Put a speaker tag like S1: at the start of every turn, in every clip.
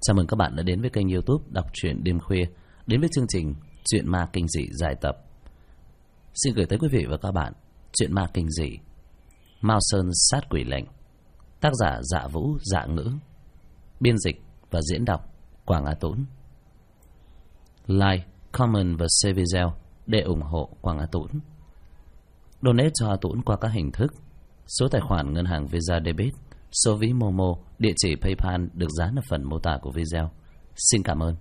S1: Chào mừng các bạn đã đến với kênh YouTube Đọc truyện đêm khuya, đến với chương trình Truyện ma kinh dị dài tập. Xin gửi tới quý vị và các bạn truyện ma kinh dị Mao Sơn sát quỷ lệnh, tác giả Dạ Vũ Dạ Ngữ, biên dịch và diễn đọc Quảng Á Tún. Like, comment và share video để ủng hộ Quảng Á Tún. Donate cho Á Tún qua các hình thức: số tài khoản ngân hàng Visa Debit, số ví Momo, địa chỉ PayPal được dán ở phần mô tả của video. Xin cảm ơn.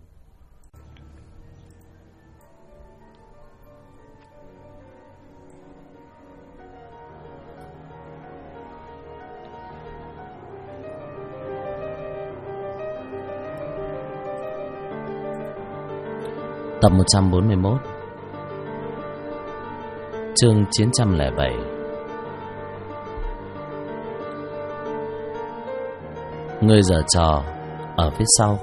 S1: Tập 141, chương 907. Người giở trò ở phía sau.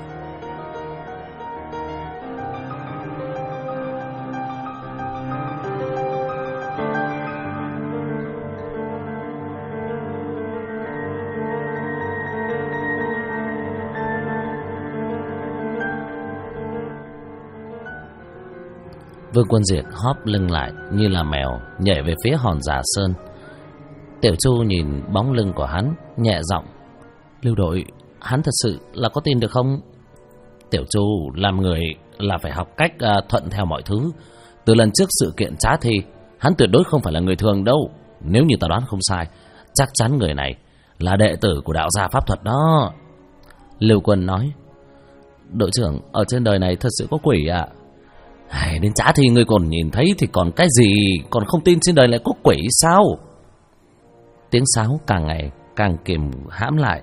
S1: Vương Quân Diệt hóp lưng lại như là mèo, nhảy về phía hòn Giả Sơn. Tiểu Chu nhìn bóng lưng của hắn, nhẹ giọng: "Lưu đội, hắn thật sự là có tin được không?" Tiểu Chu: "Làm người là phải học cách thuận theo mọi thứ. Từ lần trước sự kiện trá thi, hắn tuyệt đối không phải là người thường đâu. Nếu như ta đoán không sai, chắc chắn người này là đệ tử của đạo gia pháp thuật đó." Lưu Quân nói: "Đội trưởng, ở trên đời này thật sự có quỷ ạ." "Đến trá thi ngươi còn nhìn thấy thì còn cái gì, còn không tin trên đời lại có quỷ sao?" Tiếng sáo càng ngày càng kìm hãm lại,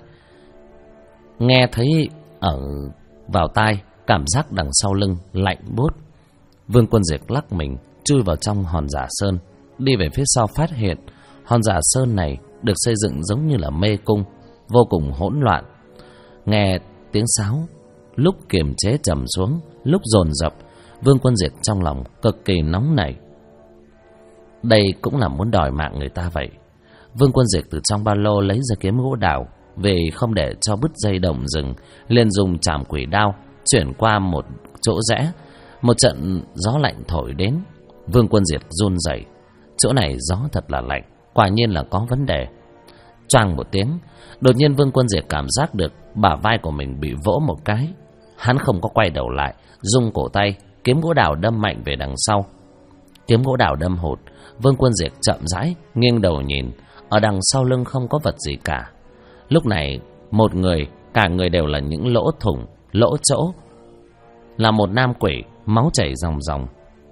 S1: nghe thấy ở vào tai, cảm giác đằng sau lưng lạnh buốt. Vương Quân Diệt lắc mình chui vào trong hòn Giả Sơn, đi về phía sau phát hiện hòn Giả Sơn này được xây dựng giống như là mê cung, vô cùng hỗn loạn. Nghe tiếng sáo lúc kiềm chế trầm xuống, lúc dồn dập, Vương Quân Diệt trong lòng cực kỳ nóng nảy. Đây cũng là muốn đòi mạng người ta vậy. Vương Quân Diệt từ trong ba lô lấy ra kiếm gỗ đào, vì không để cho bứt dây động rừng, liền dùng trảm quỷ đao chuyển qua một chỗ rẽ. Một trận gió lạnh thổi đến, Vương Quân Diệt run rẩy. Chỗ này gió thật là lạnh, quả nhiên là có vấn đề. Choang một tiếng, đột nhiên Vương Quân Diệt cảm giác được bả vai của mình bị vỗ một cái. Hắn không có quay đầu lại, rung cổ tay, kiếm gỗ đào đâm mạnh về đằng sau. Kiếm gỗ đào đâm hụt, Vương Quân Diệt chậm rãi nghiêng đầu nhìn, ở đằng sau lưng không có vật gì cả. Lúc này một người, cả người đều là những lỗ thủng, lỗ chỗ, là một nam quỷ, máu chảy ròng ròng.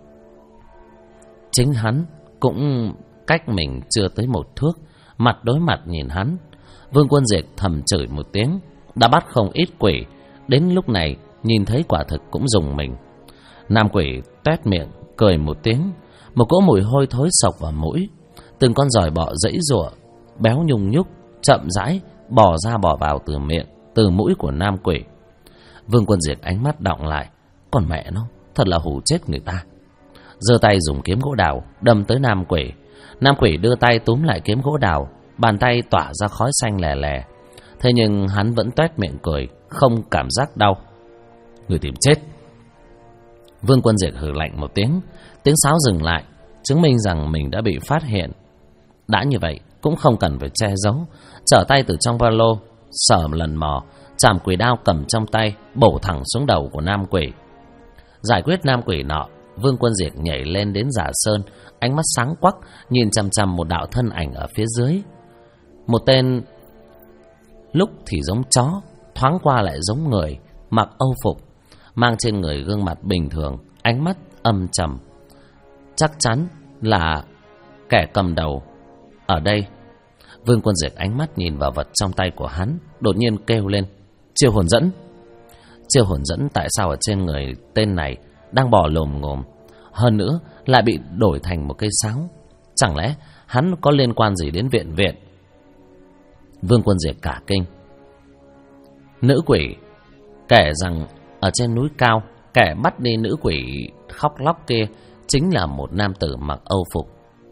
S1: Chính hắn cũng cách mình chưa tới một thước, mặt đối mặt nhìn hắn. Vương Quân Diệt thầm chửi một tiếng, đã bắt không ít quỷ, đến lúc này nhìn thấy quả thực cũng rùng mình. Nam quỷ toét miệng cười một tiếng, một cỗ mùi hôi thối sộc vào mũi. Từng con giòi bọ giãy giụa, béo nhung nhúc, chậm rãi bò ra bò vào từ miệng, từ mũi của nam quỷ. Vương Quân Diệt ánh mắt đọng lại, còn mẹ nó, thật là hù chết người ta. Giơ tay dùng kiếm gỗ đào đâm tới nam quỷ. Nam quỷ đưa tay túm lại kiếm gỗ đào, bàn tay tỏa ra khói xanh lè lè. Thế nhưng hắn vẫn toét miệng cười, không cảm giác đau. "Người tìm chết." Vương Quân Diệt hừ lạnh một tiếng, tiếng sáo dừng lại, chứng minh rằng mình đã bị phát hiện. Đã như vậy cũng không cần phải che giấu, trở tay từ trong ba lô sờ lần mò, trảm quỷ đao cầm trong tay bổ thẳng xuống đầu của nam quỷ. Giải quyết nam quỷ nọ, Vương Quân Diệt nhảy lên đến Giả Sơn, ánh mắt sáng quắc nhìn chằm chằm một đạo thân ảnh ở phía dưới. Một tên lúc thì giống chó, thoáng qua lại giống người, mặc âu phục, mang trên người gương mặt bình thường, ánh mắt âm trầm. Chắc chắn là kẻ cầm đầu ở đây. Vương Quân Diệt ánh mắt nhìn vào vật trong tay của hắn, đột nhiên kêu lên: "Chiêu hồn dẫn!" Chiêu hồn dẫn tại sao ở trên người tên này đang bò lồm ngồm, hơn nữa lại bị đổi thành một cây sáo? Chẳng lẽ hắn có liên quan gì đến viện? Vương Quân Diệt cả kinh. Nữ quỷ kể rằng ở trên núi cao, kẻ bắt đi nữ quỷ khóc lóc kia chính là một nam tử mặc âu phục.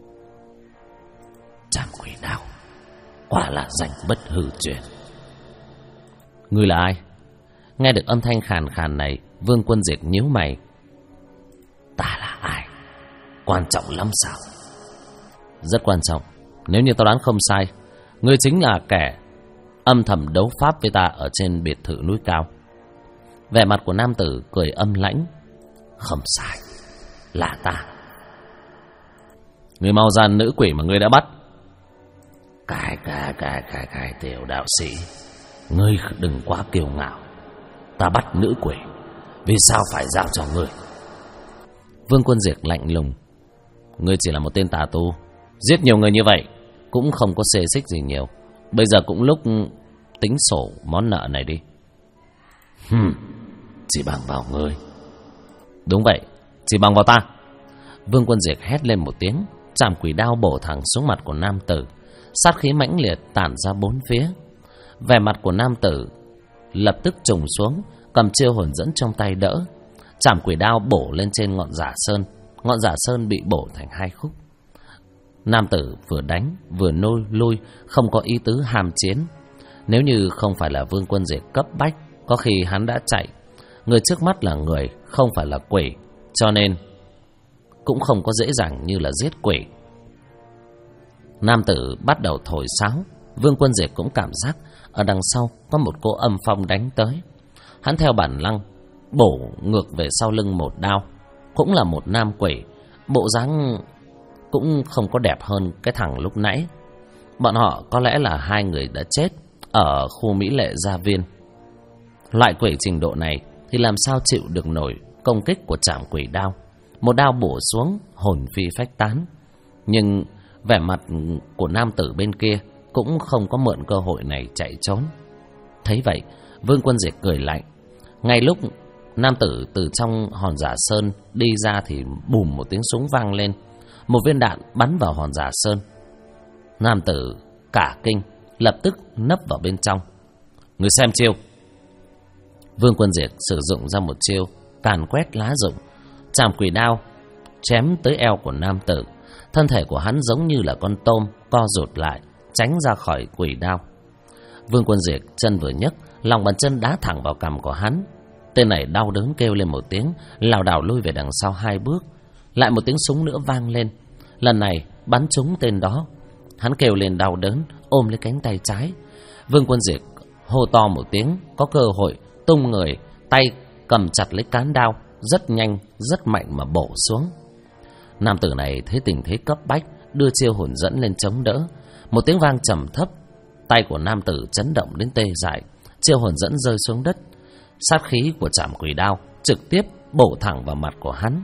S1: Trảm quỷ đao, quả là danh bất hư truyền. Ngươi là ai? Nghe được âm thanh khàn khàn này, Vương Quân Diệt nhíu mày. Ta là ai? Quan trọng lắm sao? Rất quan trọng. Nếu như tao đoán không sai, ngươi chính là kẻ âm thầm đấu pháp với ta ở trên biệt thự núi cao. Vẻ mặt của nam tử cười âm lãnh. Không sai, là ta. Ngươi mau ra nữ quỷ mà ngươi đã bắt. Cái tiểu đạo sĩ, ngươi đừng quá kiêu ngạo. Ta bắt nữ quỷ, vì sao phải giao cho ngươi? Vương Quân Diệt lạnh lùng. Ngươi chỉ là một tên tà tu, giết nhiều người như vậy cũng không có xê xích gì nhiều. Bây giờ cũng lúc tính sổ món nợ này đi. Chỉ bằng vào ngươi. Đúng vậy, chỉ bằng vào ta. Vương Quân Diệt hét lên một tiếng, trảm quỷ đao bổ thẳng xuống mặt của nam tử. Sát khí mãnh liệt tản ra bốn phía. Vẻ mặt của nam tử lập tức trùng xuống, cầm chiêu hồn dẫn trong tay đỡ. Trảm quỷ đao bổ lên trên ngọn giả sơn. Ngọn giả sơn bị bổ thành hai khúc. Nam tử vừa đánh vừa nôi lui, không có ý tứ hàm chiến. Nếu như không phải là Vương Quân Diệt cấp bách, có khi hắn đã chạy. Người trước mắt là người, không phải là quỷ, cho nên cũng không có dễ dàng như là giết quỷ. Nam tử bắt đầu thổi sáo. Vương Quân Diệt cũng cảm giác ở đằng sau có một cỗ âm phong đánh tới. Hắn theo bản năng bổ ngược về sau lưng một đao. Cũng là một nam quỷ, bộ dáng cũng không có đẹp hơn cái thằng lúc nãy. Bọn họ có lẽ là hai người đã chết ở khu Mỹ Lệ Gia Viên. Loại quỷ trình độ này thì làm sao chịu được nổi công kích của trảm quỷ đao. Một đao bổ xuống, hồn phi phách tán. Nhưng vẻ mặt của nam tử bên kia cũng không có mượn cơ hội này chạy trốn. Thấy vậy, Vương Quân Diệt cười lạnh. Ngay lúc nam tử từ trong hòn giả sơn đi ra thì bùm một tiếng súng vang lên. Một viên đạn bắn vào hòn giả sơn. Nam tử cả kinh, lập tức nấp vào bên trong. Người xem chiêu. Vương Quân Diệt sử dụng ra một chiêu càn quét lá rụng. Trảm quỷ đao chém tới eo của nam tử. Thân thể của hắn giống như là con tôm co rụt lại, tránh ra khỏi quỷ đao. Vương Quân Diệt chân vừa nhấc, lòng bàn chân đá thẳng vào cằm của hắn. Tên này đau đớn kêu lên một tiếng, lảo đảo lui về đằng sau hai bước. Lại một tiếng súng nữa vang lên. Lần này bắn trúng tên đó. Hắn kêu lên đau đớn, ôm lấy cánh tay trái. Vương Quân Diệt hô to một tiếng, có cơ hội tung người, tay cầm chặt lấy cán đao, rất nhanh, rất mạnh mà bổ xuống. Nam tử này thấy tình thế cấp bách, đưa chiêu hồn dẫn lên chống đỡ. Một tiếng vang trầm thấp, tay của nam tử chấn động đến tê dại, chiêu hồn dẫn rơi xuống đất. Sát khí của trảm quỷ đao trực tiếp bổ thẳng vào mặt của hắn.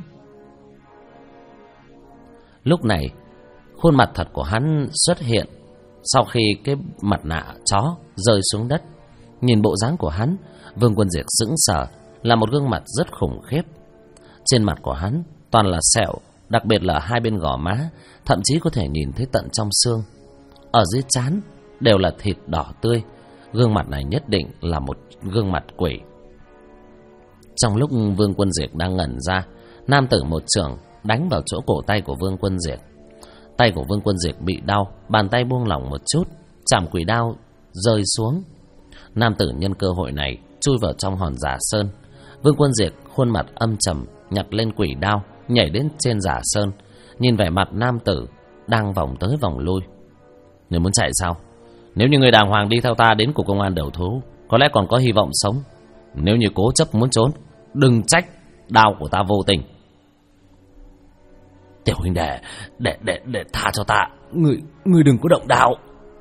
S1: Lúc này, khuôn mặt thật của hắn xuất hiện sau khi cái mặt nạ chó rơi xuống đất. Nhìn bộ dáng của hắn, Vương Quân Diệt sững sờ, là một gương mặt rất khủng khiếp. Trên mặt của hắn toàn là sẹo, đặc biệt là hai bên gò má, thậm chí có thể nhìn thấy tận trong xương. Ở dưới trán đều là thịt đỏ tươi. Gương mặt này nhất định là một gương mặt quỷ. Trong lúc Vương Quân Diệt đang ngẩn ra, nam tử một chưởng đánh vào chỗ cổ tay của Vương Quân Diệt. Tay của Vương Quân Diệt bị đau, bàn tay buông lỏng một chút, trảm quỷ đao rơi xuống. Nam tử nhân cơ hội này chui vào trong hòn giả sơn. Vương Quân Diệt khuôn mặt âm trầm, nhặt lên quỷ đao, nhảy đến trên giả sơn, nhìn vẻ mặt nam tử đang vòng tới vòng lui. Người muốn chạy sao? Nếu như người đàng hoàng đi theo ta đến cục công an đầu thú, có lẽ còn có hy vọng sống. Nếu như cố chấp muốn trốn, đừng trách đao của ta vô tình. Tiểu huynh đệ, để tha cho ta, ngươi đừng có động đao.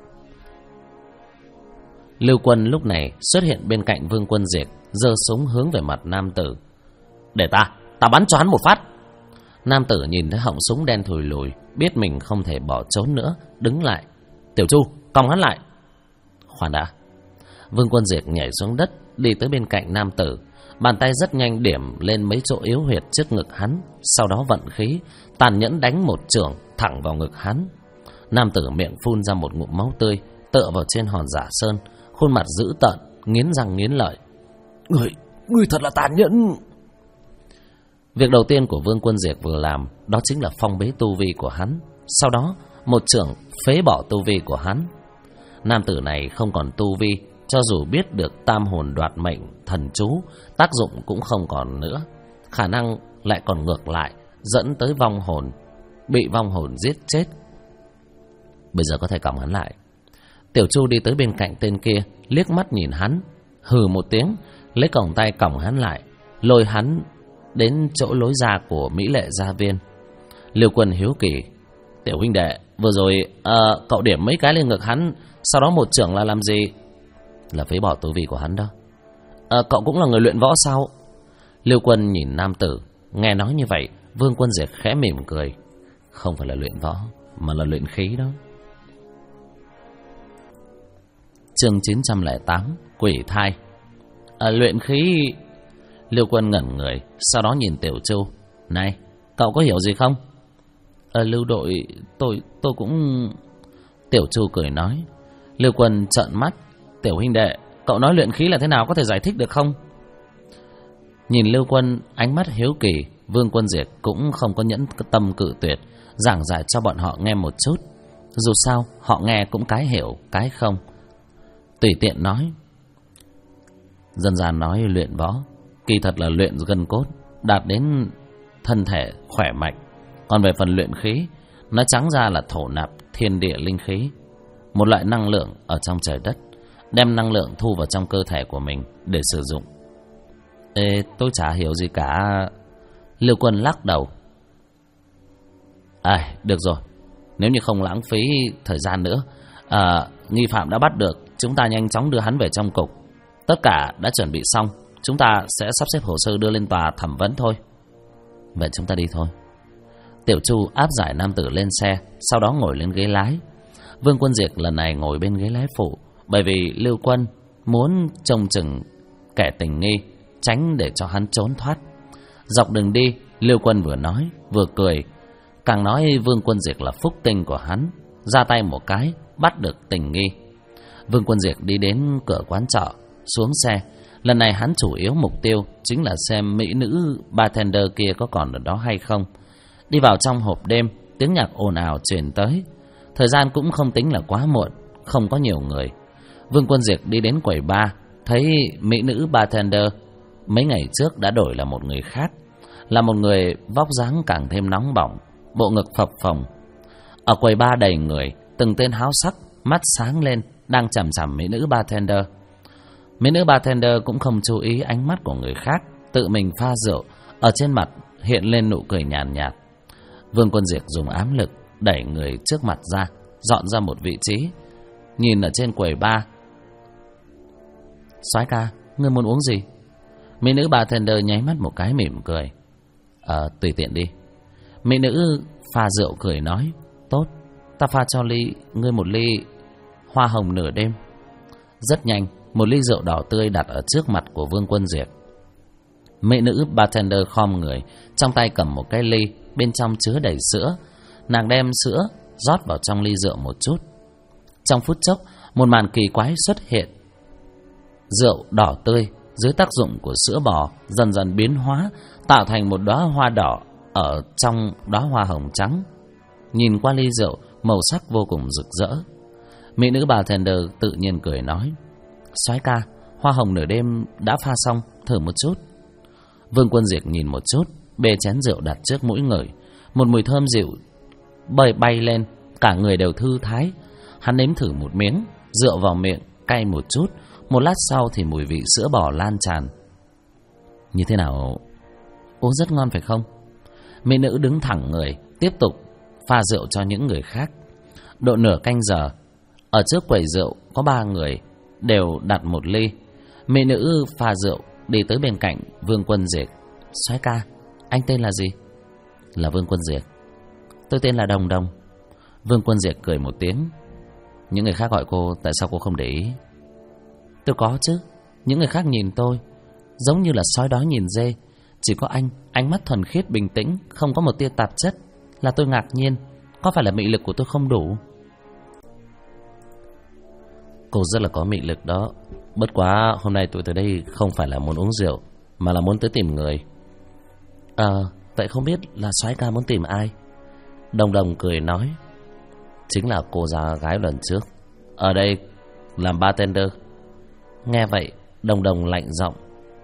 S1: Lưu Quân lúc này xuất hiện bên cạnh Vương Quân Diệt, giơ súng hướng về mặt nam tử. Để ta bắn cho hắn một phát. Nam tử nhìn thấy họng súng đen thùi lùi, biết mình không thể bỏ trốn nữa, đứng lại. Tiểu Chu, còng hắn lại. Khoan đã. Vương Quân Diệt nhảy xuống đất, đi tới bên cạnh nam tử, bàn tay rất nhanh điểm lên mấy chỗ yếu huyệt trước ngực hắn, sau đó vận khí tàn nhẫn đánh một chưởng thẳng vào ngực hắn. Nam tử miệng phun ra một ngụm máu tươi, tựa vào trên hòn giả sơn, khuôn mặt dữ tợn, nghiến răng nghiến lợi. Ngươi thật là tàn nhẫn. Việc đầu tiên của Vương Quân Diệt vừa làm đó chính là phong bế tu vi của hắn, sau đó một chưởng phế bỏ tu vi của hắn. Nam tử này không còn tu vi, cho dù biết được tam hồn đoạt mệnh thần chú, tác dụng cũng không còn nữa. Khả năng lại còn ngược lại, dẫn tới vong hồn, bị vong hồn giết chết. Bây giờ có thể cõng hắn lại. Tiểu Chu đi tới bên cạnh tên kia, liếc mắt nhìn hắn, hừ một tiếng, lấy còng tay cõng hắn lại, lôi hắn đến chỗ lối ra của Mỹ Lệ gia viên. Liêu Quân hiếu kỳ: Tiểu huynh đệ, vừa rồi cậu điểm mấy cái lên ngực hắn, sau đó một chưởng là làm gì? Là phế bỏ tu vi của hắn đó. Cậu cũng là người luyện võ sao? Liêu Quân nhìn nam tử. Nghe nói như vậy, Vương Quân Diệt khẽ mỉm cười: Không phải là luyện võ, mà là luyện khí đó. Chương 908: Quỷ thai. Luyện khí? Liêu Quân ngẩn người, sau đó nhìn Tiểu Chu: Này, cậu có hiểu gì không? Lưu đội, tôi cũng... Tiểu Chu cười nói. Liêu Quân trợn mắt: Tiểu huynh đệ, cậu nói luyện khí là thế nào, có thể giải thích được không? Nhìn Liêu Quân ánh mắt hiếu kỳ, Vương Quân Diệt cũng không có nhẫn tâm cự tuyệt, giảng giải cho bọn họ nghe một chút. Dù sao họ nghe cũng cái hiểu cái không. Tùy tiện nói: Dân gian nói luyện võ, kỳ thật là luyện gân cốt, đạt đến thân thể khỏe mạnh. Còn về phần luyện khí, nói trắng ra là thổ nạp thiên địa linh khí, một loại năng lượng ở trong trời đất, đem năng lượng thu vào trong cơ thể của mình để sử dụng. Tôi chả hiểu gì cả. Liêu Quân lắc đầu. Được rồi, nếu như không lãng phí thời gian nữa, nghi phạm đã bắt được, chúng ta nhanh chóng đưa hắn về trong cục. Tất cả đã chuẩn bị xong, chúng ta sẽ sắp xếp hồ sơ đưa lên tòa thẩm vấn thôi. Vậy chúng ta đi thôi. Tiểu Chu áp giải nam tử lên xe, sau đó ngồi lên ghế lái. Vương Quân Diệt lần này ngồi bên ghế lái phụ, bởi vì Liêu Quân muốn trông chừng kẻ tình nghi, tránh để cho hắn trốn thoát. Dọc đường đi, Liêu Quân vừa nói vừa cười, càng nói Vương Quân Diệt là phúc tinh của hắn, ra tay một cái bắt được tình nghi. Vương Quân Diệt đi đến cửa quán trọ, xuống xe. Lần này hắn chủ yếu mục tiêu chính là xem mỹ nữ bartender kia có còn ở đó hay không. Đi vào trong hộp đêm, tiếng nhạc ồn ào truyền tới. Thời gian cũng không tính là quá muộn, không có nhiều người. Vương Quân Diệt đi đến quầy bar, thấy mỹ nữ bartender mấy ngày trước đã đổi là một người khác, là một người vóc dáng càng thêm nóng bỏng, bộ ngực phập phồng. Ở quầy bar đầy người, từng tên háo sắc, mắt sáng lên, đang chằm chằm mỹ nữ bartender. Mỹ nữ bartender cũng không chú ý ánh mắt của người khác, tự mình pha rượu, ở trên mặt hiện lên nụ cười nhàn nhạt. Vương Quân Diệt dùng ám lực đẩy người trước mặt ra, dọn ra một vị trí, nhìn ở trên quầy bar. Soái ca, ngươi muốn uống gì? Mỹ nữ bartender nháy mắt một cái mỉm cười. Tùy tiện đi. Mỹ nữ pha rượu cười nói: Tốt, ta pha cho ngươi một ly hoa hồng nửa đêm. Rất nhanh, một ly rượu đỏ tươi đặt ở trước mặt của Vương Quân Diệt. Mỹ nữ bartender khom người, trong tay cầm một cái ly, bên trong chứa đầy sữa. Nàng đem sữa rót vào trong ly rượu một chút. Trong phút chốc, một màn kỳ quái xuất hiện. Rượu đỏ tươi dưới tác dụng của sữa bò dần dần biến hóa, tạo thành một đóa hoa đỏ ở trong đóa hoa hồng trắng. Nhìn qua ly rượu, màu sắc vô cùng rực rỡ. Mỹ nữ bartender tự nhiên cười nói: Soái ca, hoa hồng nửa đêm đã pha xong, thử một chút. Vương Quân Diệt nhìn một chút, bê chén rượu đặt trước mũi ngửi. Một mùi thơm dịu bay lên, cả người đều thư thái. Hắn nếm thử một miếng, rượu vào miệng cay một chút. Một lát sau thì mùi vị sữa bò lan tràn. Như thế nào? Uống rất ngon phải không? Mỹ nữ đứng thẳng người, tiếp tục pha rượu cho những người khác. Độ nửa canh giờ, ở trước quầy rượu có 3 người đều đặt một ly. Mỹ nữ pha rượu đi tới bên cạnh Vương Quân Diệt. Soái ca, anh tên là gì? Là Vương Quân Diệt. Tôi tên là Đồng Đồng. Vương Quân Diệt cười một tiếng. Những người khác gọi cô, tại sao cô không để ý? Tôi có chứ. Những người khác nhìn tôi giống như là sói đói nhìn dê. Chỉ có anh, ánh mắt thuần khiết bình tĩnh, không có một tia tạp chất. Là tôi ngạc nhiên. Có phải là mị lực của tôi không đủ? Cô rất là có mị lực đó. Bất quá hôm nay tôi tới đây không phải là muốn uống rượu, mà là muốn tới tìm người. Vậy không biết là soái ca muốn tìm ai? Đồng Đồng cười nói: Chính là cô già gái lần trước ở đây làm bartender. Nghe vậy, Đồng Đồng lạnh giọng: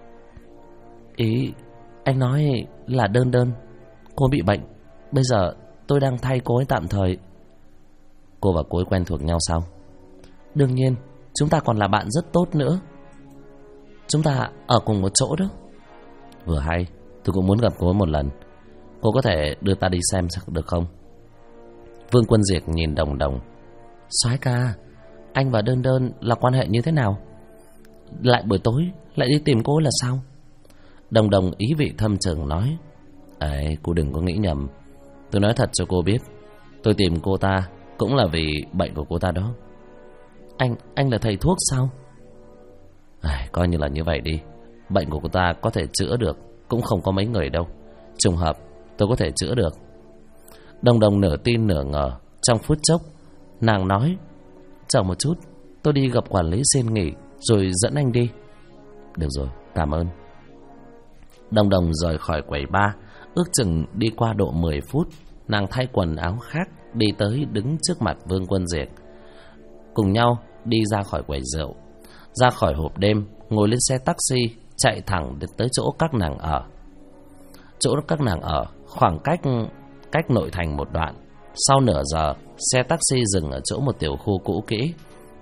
S1: Ý anh nói là Đơn Đơn cô bị bệnh, bây giờ tôi đang thay cô ấy tạm thời. Cô và cô ấy quen thuộc nhau sao? Đương nhiên, chúng ta còn là bạn rất tốt nữa. Chúng ta ở cùng một chỗ đó. Vừa hay, tôi cũng muốn gặp cô ấy một lần. Cô có thể đưa ta đi xem được không? Vương Quân Diệt nhìn Đồng Đồng: Soái ca, anh và Đơn Đơn là quan hệ như thế nào? Lại buổi tối lại đi tìm cô ấy là sao? Đồng Đồng ý vị thâm trường nói: Ấy, cô đừng có nghĩ nhầm. Tôi nói thật cho cô biết, tôi tìm cô ta cũng là vì bệnh của cô ta đó. Anh là thầy thuốc sao? Coi như là như vậy đi. Bệnh của cô ta có thể chữa được cũng không có mấy người đâu. Trùng hợp tôi có thể chữa được. Đồng Đồng nửa tin nửa ngờ. Trong phút chốc nàng nói: Chờ một chút, tôi đi gặp quản lý xin nghỉ rồi dẫn anh đi. Được rồi, cảm ơn. Đồng Đồng rời khỏi quầy bar. Ước chừng đi qua độ 10 phút, nàng thay quần áo khác đi tới đứng trước mặt Vương Quân Diệt. Cùng nhau đi ra khỏi quầy rượu, ra khỏi hộp đêm, ngồi lên xe taxi chạy thẳng tới chỗ các nàng ở. Chỗ các nàng ở khoảng cách nội thành một đoạn. Sau nửa giờ, xe taxi dừng ở chỗ một tiểu khu cũ kỹ.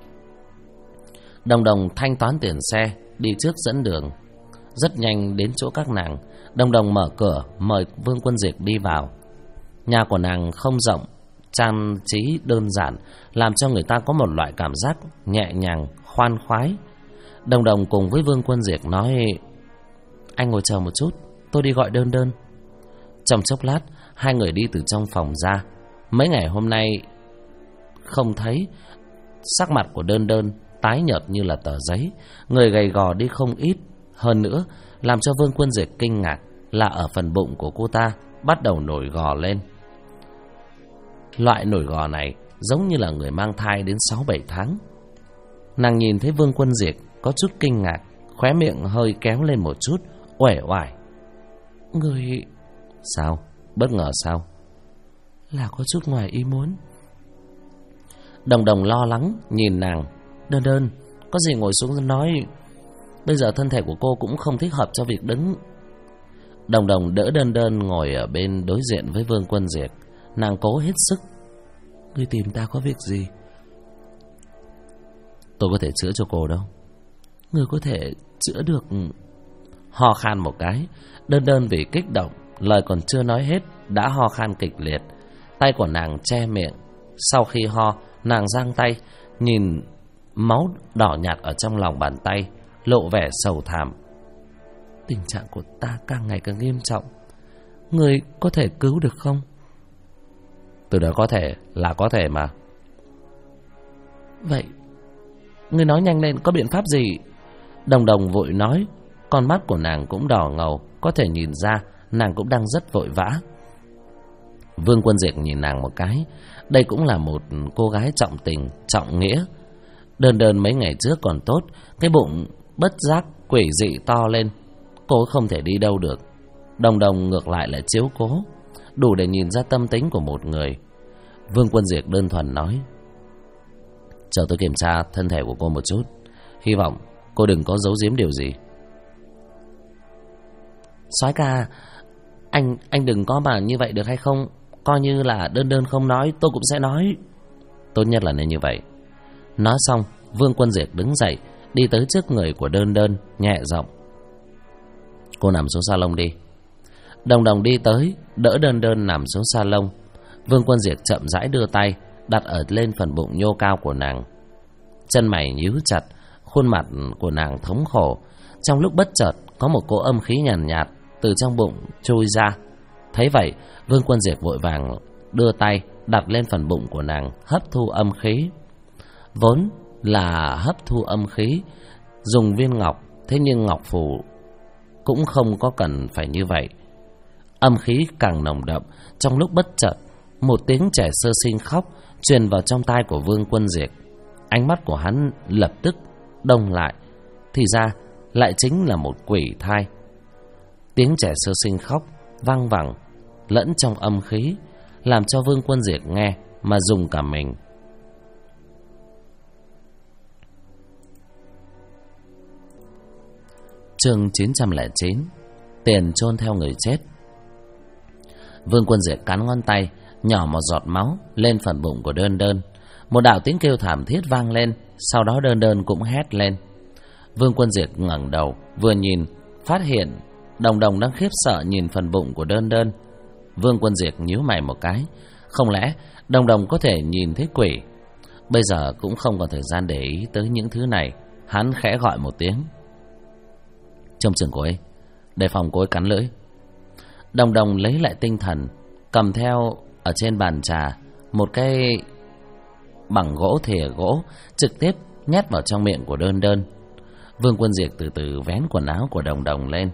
S1: Đồng Đồng thanh toán tiền xe, đi trước dẫn đường. Rất nhanh đến chỗ các nàng, Đồng Đồng mở cửa mời Vương Quân Diệt đi vào. Nhà của nàng không rộng, trang trí đơn giản, làm cho người ta có một loại cảm giác nhẹ nhàng, khoan khoái. Đồng Đồng cùng với Vương Quân Diệt nói: Anh ngồi chờ một chút, tôi đi gọi Đơn Đơn. Trong chốc lát, hai người đi từ trong phòng ra. Mấy ngày hôm nay không thấy, sắc mặt của Đơn Đơn tái nhợt như là tờ giấy, người gầy gò đi không ít. Hơn nữa, làm cho Vương Quân Diệt kinh ngạc là ở phần bụng của cô ta bắt đầu nổi gò lên. Loại nổi gò này giống như là người mang thai đến 6-7 tháng. Nàng nhìn thấy Vương Quân Diệt có chút kinh ngạc, khóe miệng hơi kéo lên một chút, uể oải. Người... Sao? Bất ngờ sao? Là có chút ngoài ý muốn. Đồng Đồng lo lắng nhìn nàng: Đơn Đơn, có gì ngồi xuống nói. Bây giờ thân thể của cô cũng không thích hợp cho việc đứng. Đồng Đồng đỡ Đơn Đơn ngồi ở bên đối diện với Vương Quân Diệt. Nàng cố hết sức: Ngươi tìm ta có việc gì? Tôi có thể chữa cho cô đâu. Ngươi có thể chữa được? Ho khan một cái. Đơn Đơn vì kích động, lời còn chưa nói hết đã ho khan kịch liệt. Tay của nàng che miệng. Sau khi ho, nàng giang tay, nhìn máu đỏ nhạt ở trong lòng bàn tay, lộ vẻ sầu thảm. Tình trạng của ta càng ngày càng nghiêm trọng, ngươi có thể cứu được không? Từ đó có thể là có thể mà. Vậy ngươi nói nhanh lên, có biện pháp gì? Đồng Đồng vội nói. Con mắt của nàng cũng đỏ ngầu, có thể nhìn ra nàng cũng đang rất vội vã. Vương Quân Diệt nhìn nàng một cái. Đây cũng là một cô gái trọng tình, trọng nghĩa. Đơn Đơn mấy ngày trước còn tốt, cái bụng bất giác quỷ dị to lên, cô không thể đi đâu được. Đồng Đồng ngược lại là chiếu cố, đủ để nhìn ra tâm tính của một người. Vương Quân Diệt đơn thuần nói: Chờ tôi kiểm tra thân thể của cô một chút, hy vọng cô đừng có giấu giếm điều gì. Soái ca, anh đừng có mà như vậy được hay không? Coi như là Đơn Đơn không nói, tôi cũng sẽ nói. Tốt nhất là nên như vậy. Nói xong, Vương Quân Diệt đứng dậy, đi tới trước người của Đơn Đơn, nhẹ giọng: Cô nằm xuống salon đi. Đồng Đồng đi tới, đỡ Đơn Đơn nằm xuống salon. Vương Quân Diệt chậm rãi đưa tay đặt ở lên phần bụng nhô cao của nàng. Chân mày nhíu chặt, khuôn mặt của nàng thống khổ. Trong lúc bất chợt, có một cỗ âm khí nhàn nhạt từ trong bụng trôi ra. Thấy vậy, Vương Quân Diệt vội vàng đưa tay đặt lên phần bụng của nàng, hấp thu âm khí. Vốn là hấp thu âm khí dùng viên ngọc, thế nhưng ngọc phù cũng không có cần phải như vậy. Âm khí càng nồng đậm. Trong lúc bất chợt, một tiếng trẻ sơ sinh khóc truyền vào trong tai của Vương Quân Diệt. Ánh mắt của hắn lập tức đông lại. Thì ra lại chính là một quỷ thai. Tiếng trẻ sơ sinh khóc vang vẳng lẫn trong âm khí, làm cho Vương Quân Diệt nghe mà rùng cả mình. Chương 909. Tiền chôn theo người chết. Vương Quân Diệt cắn ngón tay, nhỏ một giọt máu lên phần bụng của Đơn Đơn. Một đạo tiếng kêu thảm thiết vang lên, sau đó Đơn Đơn cũng hét lên. Vương Quân Diệt ngẩng đầu, vừa nhìn phát hiện Đồng Đồng đang khiếp sợ nhìn phần bụng của Đơn Đơn. Vương Quân Diệt nhíu mày một cái, không lẽ Đồng Đồng có thể nhìn thấy quỷ? Bây giờ cũng không còn thời gian để ý tới những thứ này. Hắn khẽ gọi một tiếng. Trông chừng cô ấy, đề phòng cô ấy cắn lưỡi. Đồng Đồng lấy lại tinh thần, cầm theo ở trên bàn trà một cái bằng gỗ thìa gỗ, trực tiếp nhét vào trong miệng của Đơn Đơn. Vương Quân Diệt từ từ vén quần áo của Đồng Đồng lên,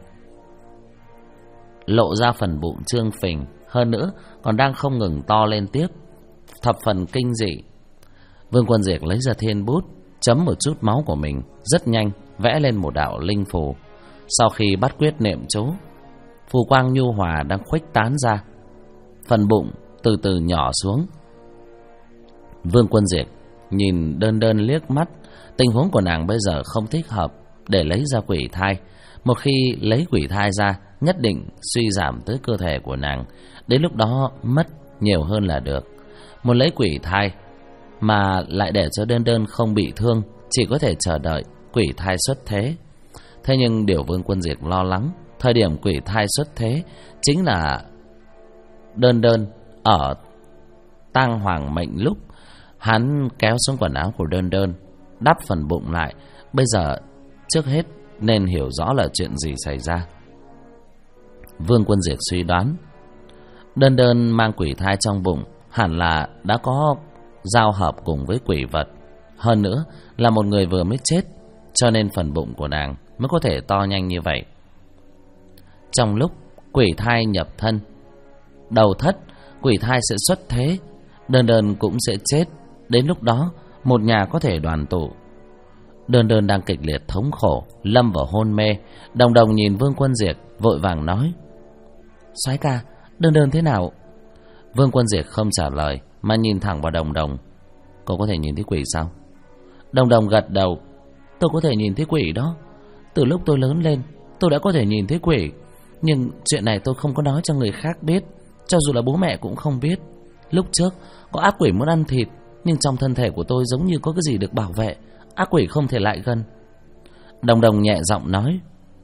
S1: lộ ra phần bụng trương phình, hơn nữa còn đang không ngừng to lên tiếp, thập phần kinh dị. Vương Quân Diệt lấy ra thiên bút, chấm một chút máu của mình, rất nhanh vẽ lên một đạo linh phù. Sau khi bắt quyết niệm chú, phù quang nhu hòa đang khuếch tán ra, phần bụng từ từ nhỏ xuống. Vương Quân Diệt nhìn Đơn Đơn liếc mắt. Tình huống của nàng bây giờ không thích hợp để lấy ra quỷ thai. Một khi lấy quỷ thai ra, nhất định suy giảm tới cơ thể của nàng, đến lúc đó mất nhiều hơn là được. Muốn lấy quỷ thai mà lại để cho Đơn Đơn không bị thương, chỉ có thể chờ đợi quỷ thai xuất thế. Thế nhưng điều Vương Quân Diệt lo lắng, thời điểm quỷ thai xuất thế chính là Đơn Đơn ở tang hoàng mệnh lúc. Hắn kéo xuống quần áo của Đơn Đơn, đắp phần bụng lại. Bây giờ trước hết nên hiểu rõ là chuyện gì xảy ra. Vương Quân Diệt suy đoán Đơn Đơn mang quỷ thai trong bụng hẳn là đã có giao hợp cùng với quỷ vật, hơn nữa là một người vừa mới chết, cho nên phần bụng của nàng mới có thể to nhanh như vậy. Trong lúc quỷ thai nhập thân, đầu thất, quỷ thai sẽ xuất thế, Đơn Đơn cũng sẽ chết. Đến lúc đó một nhà có thể đoàn tụ. Đơn Đơn đang kịch liệt thống khổ, lâm vào hôn mê. Đồng Đồng nhìn Vương Quân Diệt, vội vàng nói: Soái ca, Đơn Đơn thế nào? Vương Quân Diệt không trả lời mà nhìn thẳng vào Đồng Đồng. Cô có thể nhìn thấy quỷ sao? Đồng Đồng gật đầu. Tôi có thể nhìn thấy quỷ đó. Từ lúc tôi lớn lên, tôi đã có thể nhìn thấy quỷ. Nhưng chuyện này tôi không có nói cho người khác biết, cho dù là bố mẹ cũng không biết. Lúc trước có ác quỷ muốn ăn thịt, nhưng trong thân thể của tôi giống như có cái gì được bảo vệ, ác quỷ không thể lại gần. Đồng Đồng nhẹ giọng nói: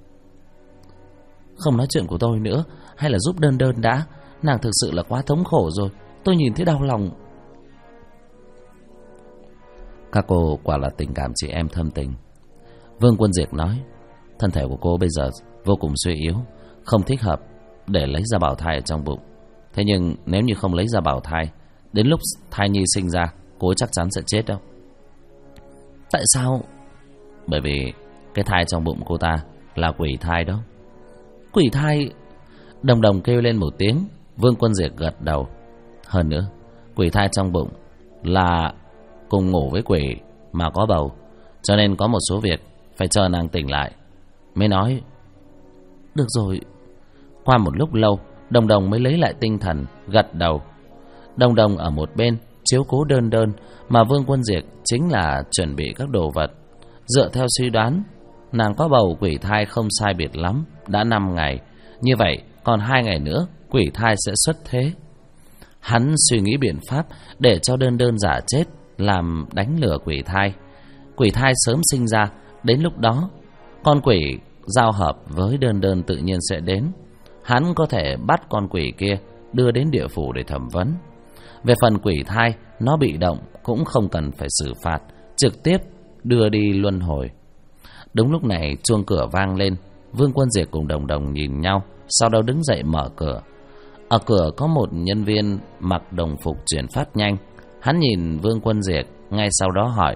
S1: Không nói chuyện của tôi nữa, hay là giúp Đơn Đơn đã. Nàng thực sự là quá thống khổ rồi, tôi nhìn thấy đau lòng. Các cô quả là tình cảm chị em thâm tình. Vương Quân Diệt nói: Thân thể của cô bây giờ vô cùng suy yếu, không thích hợp để lấy ra bào thai ở trong bụng. Thế nhưng nếu như không lấy ra bào thai, đến lúc thai nhi sinh ra, cô chắc chắn sẽ chết đâu. Tại sao? Bởi vì cái thai trong bụng cô ta là quỷ thai đó. Quỷ thai? Đồng Đồng kêu lên một tiếng. Vương Quân Diệt gật đầu. Hơn nữa, quỷ thai trong bụng là cùng ngủ với quỷ mà có bầu, cho nên có một số việc phải chờ nàng tỉnh lại mới nói. Được rồi. Qua một lúc lâu, Đồng Đồng mới lấy lại tinh thần, gật đầu. Đồng Đồng ở một bên chiếu cố Đơn Đơn, mà Vương Quân Diệt chính là chuẩn bị các đồ vật. Dựa theo suy đoán, nàng có bầu quỷ thai không sai biệt lắm, đã 5 ngày. Như vậy còn 2 ngày nữa quỷ thai sẽ xuất thế. Hắn suy nghĩ biện pháp để cho Đơn Đơn giả chết, làm đánh lừa quỷ thai. Quỷ thai sớm sinh ra, đến lúc đó con quỷ giao hợp với Đơn Đơn tự nhiên sẽ đến. Hắn có thể bắt con quỷ kia đưa đến địa phủ để thẩm vấn. Về phần quỷ thai, nó bị động cũng không cần phải xử phạt, trực tiếp đưa đi luân hồi. Đúng lúc này chuông cửa vang lên. Vương Quân Diệt cùng Đồng Đồng nhìn nhau, sau đó đứng dậy mở cửa. Ở cửa có một nhân viên mặc đồng phục chuyển phát nhanh. Hắn nhìn Vương Quân Diệt, ngay sau đó hỏi: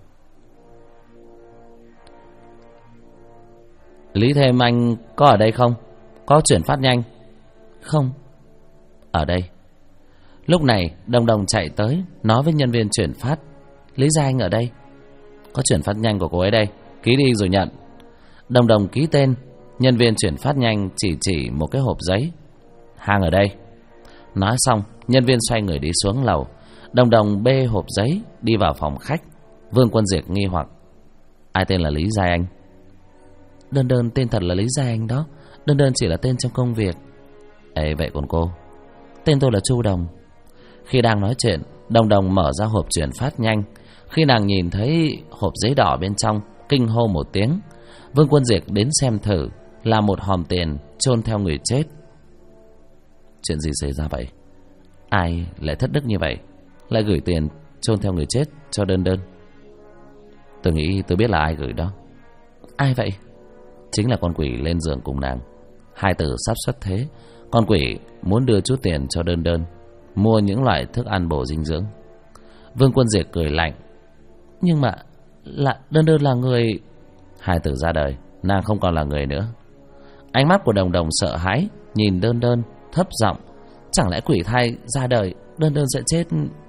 S1: Lý Thêm Anh có ở đây không? Có chuyển phát nhanh? Không. Ở đây. Lúc này Đồng Đồng chạy tới, nói với nhân viên chuyển phát: Lý Gia Anh ở đây. Có chuyển phát nhanh của cô ấy đây, ký đi rồi nhận. Đồng Đồng ký tên. Nhân viên chuyển phát nhanh chỉ một cái hộp giấy: Hàng ở đây. Nói xong, nhân viên xoay người đi xuống lầu. Đồng Đồng bê hộp giấy đi vào phòng khách. Vương Quân Diệt nghi hoặc: Ai tên là Lý Gia Anh? Đơn Đơn tên thật là Lý Gia Anh đó. Đơn Đơn chỉ là tên trong công việc. Ê, vậy còn cô? Tên tôi là Chu Đồng. Khi đang nói chuyện, Đồng Đồng mở ra hộp chuyển phát nhanh. Khi nàng nhìn thấy hộp giấy đỏ bên trong, kinh hô một tiếng. Vương Quân Diệt đến xem thử, là một hòm tiền chôn theo người chết. Chuyện gì xảy ra vậy? Ai lại thất đức như vậy, lại gửi tiền chôn theo người chết cho Đơn Đơn? Tôi nghĩ tôi biết là ai gửi đó. Ai vậy? Chính là con quỷ lên giường cùng nàng. Hai từ sắp xuất thế. Con quỷ muốn đưa chút tiền cho Đơn Đơn mua những loại thức ăn bổ dinh dưỡng. Vương Quân Diệt cười lạnh. Nhưng mà là Đơn Đơn là người... Hai từ ra đời, nàng không còn là người nữa. Ánh mắt của Đồng Đồng sợ hãi nhìn Đơn Đơn, thấp giọng. Chẳng lẽ quỷ thai ra đời, Đơn Đơn sẽ chết?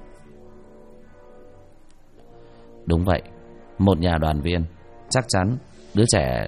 S1: Đúng vậy. Một nhà đoàn viên, chắc chắn đứa trẻ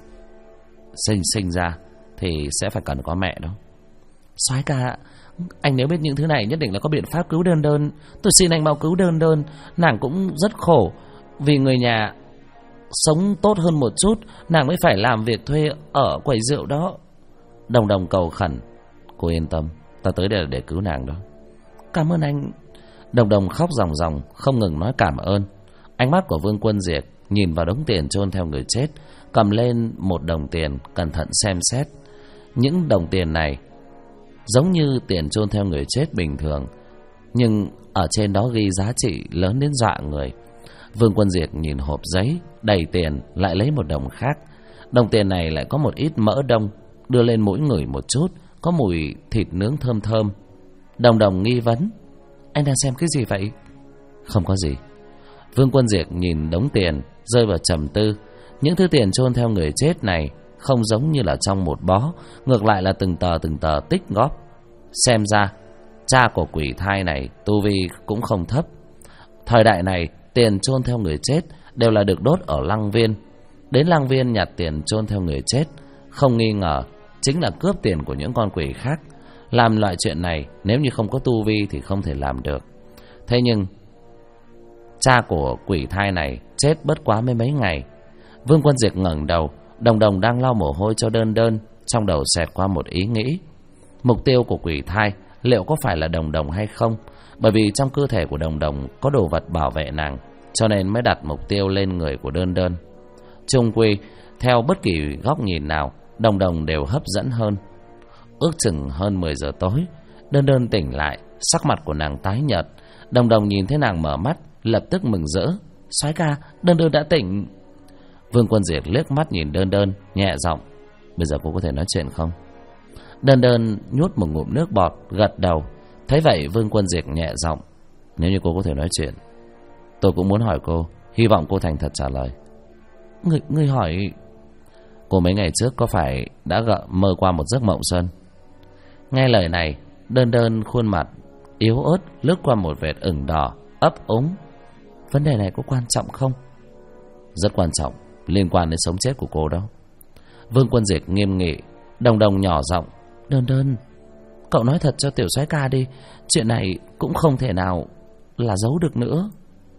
S1: sinh ra thì sẽ phải cần có mẹ đó. Soái ca, anh nếu biết những thứ này nhất định là có biện pháp cứu Đơn Đơn. Tôi xin anh mau cứu Đơn Đơn. Nàng cũng rất khổ. Vì người nhà sống tốt hơn một chút, nàng mới phải làm việc thuê ở quầy rượu đó. Đồng Đồng cầu khẩn. Cô yên tâm, ta tới đây để cứu nàng đó. Cảm ơn anh. Đồng Đồng khóc ròng ròng, không ngừng nói cảm ơn. Ánh mắt của Vương Quân Diệt nhìn vào đống tiền chôn theo người chết, cầm lên một đồng tiền, cẩn thận xem xét. Những đồng tiền này giống như tiền chôn theo người chết bình thường, nhưng ở trên đó ghi giá trị lớn đến dọa người. Vương Quân Diệt nhìn hộp giấy đầy tiền, lại lấy một đồng khác. Đồng tiền này lại có một ít mỡ đông, đưa lên mũi ngửi một chút, có mùi thịt nướng thơm thơm. Đồng Đồng nghi vấn. Anh đang xem cái gì vậy? Không có gì. Vương Quân Diệt nhìn đống tiền, rơi vào trầm tư. Những thứ tiền chôn theo người chết này không giống như là trong một bó, ngược lại là từng tờ tích góp. Xem ra cha của quỷ thai này tu vi cũng không thấp. Thời đại này tiền chôn theo người chết đều là được đốt ở lăng viên. Đến lăng viên nhặt tiền chôn theo người chết, không nghi ngờ chính là cướp tiền của những con quỷ khác. Làm loại chuyện này nếu như không có tu vi thì không thể làm được. Thế nhưng cha của quỷ thai này chết bất quá mấy ngày. Vương Quân Diệt ngẩng đầu. Đồng Đồng đang lau mồ hôi cho Đơn Đơn, trong đầu xẹt qua một ý nghĩ. Mục tiêu của quỷ thai liệu có phải là Đồng Đồng hay không? Bởi vì trong cơ thể của Đồng Đồng có đồ vật bảo vệ nàng, cho nên mới đặt mục tiêu lên người của Đơn Đơn. Chung quy, theo bất kỳ góc nhìn nào, Đồng Đồng đều hấp dẫn hơn. Ước chừng hơn 10 giờ tối, Đơn Đơn tỉnh lại, sắc mặt của nàng tái nhợt. Đồng Đồng nhìn thấy nàng mở mắt, lập tức mừng rỡ. Soái ca, Đơn Đơn đã tỉnh. Vương Quân Diệt liếc mắt nhìn Đơn Đơn, nhẹ giọng. Bây giờ cô có thể nói chuyện không? Đơn Đơn nhút một ngụm nước bọt, gật đầu. Thấy vậy Vương Quân Diệt nhẹ giọng. Nếu như cô có thể nói chuyện, tôi cũng muốn hỏi cô. Hy vọng cô thành thật trả lời. Ngươi hỏi? Cô mấy ngày trước có phải đã mơ qua một giấc mộng xuân? Nghe lời này, Đơn Đơn khuôn mặt yếu ớt lướt qua một vệt ửng đỏ, ấp úng. Vấn đề này có quan trọng không? Rất quan trọng, liên quan đến sống chết của cô đó. Vương Quân Diệt nghiêm nghị. Đồng Đồng nhỏ giọng. Đơn Đơn, cậu nói thật cho tiểu soái ca đi. Chuyện này cũng không thể nào là giấu được nữa.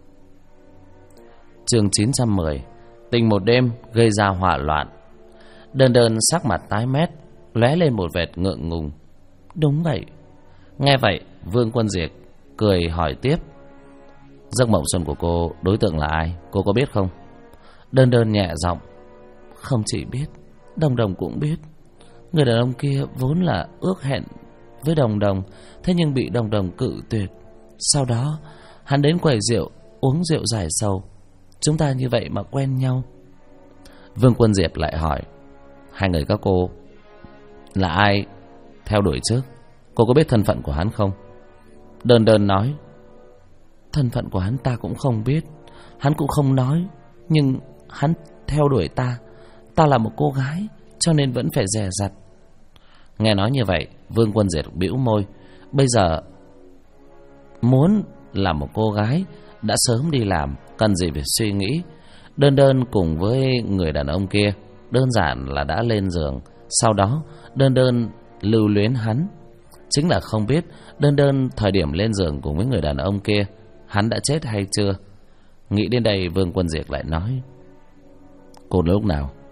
S1: Chương 910. Tình một đêm gây ra hỏa loạn. Đơn Đơn sắc mặt tái mét, lóe lên một vệt ngượng ngùng. Đúng vậy. Nghe vậy Vương Quân Diệt cười hỏi tiếp. Giấc mộng xuân của cô đối tượng là ai, cô có biết không? Đơn Đơn nhẹ giọng. Không chỉ biết, Đồng Đồng cũng biết. Người đàn ông kia vốn là ước hẹn với Đồng Đồng, thế nhưng bị Đồng Đồng cự tuyệt. Sau đó hắn đến quầy rượu uống rượu giải sầu. Chúng ta như vậy mà quen nhau. Vương Quân Diệp lại hỏi. Hai người các cô là ai theo đuổi trước? Cô có biết thân phận của hắn không? Đơn Đơn nói. Thân phận của hắn ta cũng không biết, hắn cũng không nói. Nhưng hắn theo đuổi ta. Ta là một cô gái, cho nên vẫn phải dè dặt. Nghe nói như vậy Vương Quân Diệt bĩu môi. Bây giờ muốn là một cô gái đã sớm đi làm, cần gì phải suy nghĩ. Đơn Đơn cùng với người đàn ông kia đơn giản là đã lên giường. Sau đó Đơn Đơn lưu luyến hắn. Chính là không biết Đơn Đơn thời điểm lên giường cùng với người đàn ông kia, hắn đã chết hay chưa. Nghĩ đến đây Vương Quân Diệt lại nói. Cô lúc nào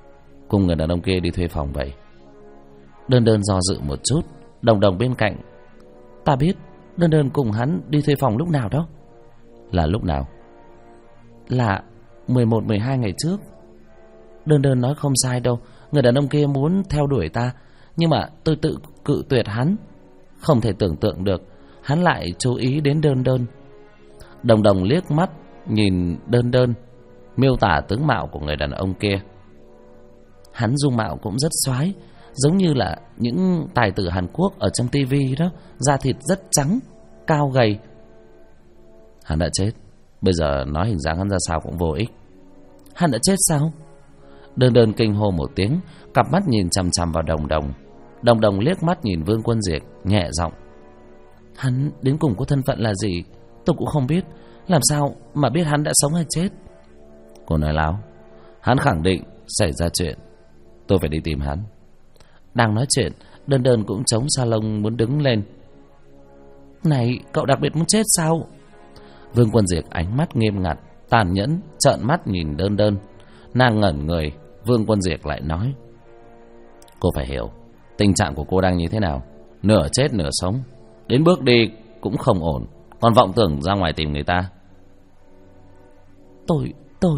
S1: cùng người đàn ông kia đi thuê phòng vậy? Đơn Đơn do dự một chút. Đồng Đồng bên cạnh: ta biết Đơn Đơn cùng hắn đi thuê phòng lúc nào đó. Là lúc nào? Là 11-12 ngày trước. Đơn Đơn nói không sai đâu. Người đàn ông kia muốn theo đuổi ta, nhưng mà tôi tự cự tuyệt hắn. Không thể tưởng tượng được hắn lại chú ý đến Đơn Đơn. Đồng Đồng liếc mắt nhìn Đơn Đơn, miêu tả tướng mạo của người đàn ông kia. Hắn dung mạo cũng rất xoái, giống như là những tài tử Hàn Quốc ở trong tivi đó, da thịt rất trắng, cao gầy. Hắn đã chết, bây giờ nói hình dáng hắn ra sao cũng vô ích. Hắn đã chết sao? Đơn Đơn kinh hô một tiếng, cặp mắt nhìn chằm chằm vào Đồng Đồng. Đồng Đồng liếc mắt nhìn Vương Quân Diệt, nhẹ giọng: hắn đến cùng có thân phận là gì tôi cũng không biết. Làm sao mà biết hắn đã sống hay chết? Cô nói láo. Hắn khẳng định xảy ra chuyện, tôi phải đi tìm hắn. Đang nói chuyện, Đơn Đơn cũng chống salon muốn đứng lên. Này, cậu đặc biệt muốn chết sao? Vương Quân Diệt ánh mắt nghiêm ngặt, tàn nhẫn, trợn mắt nhìn Đơn Đơn. Nàng ngẩn người. Vương Quân Diệt lại nói: cô phải hiểu tình trạng của cô đang như thế nào. Nửa chết nửa sống, đến bước đi cũng không ổn, còn vọng tưởng ra ngoài tìm người ta. Tôi...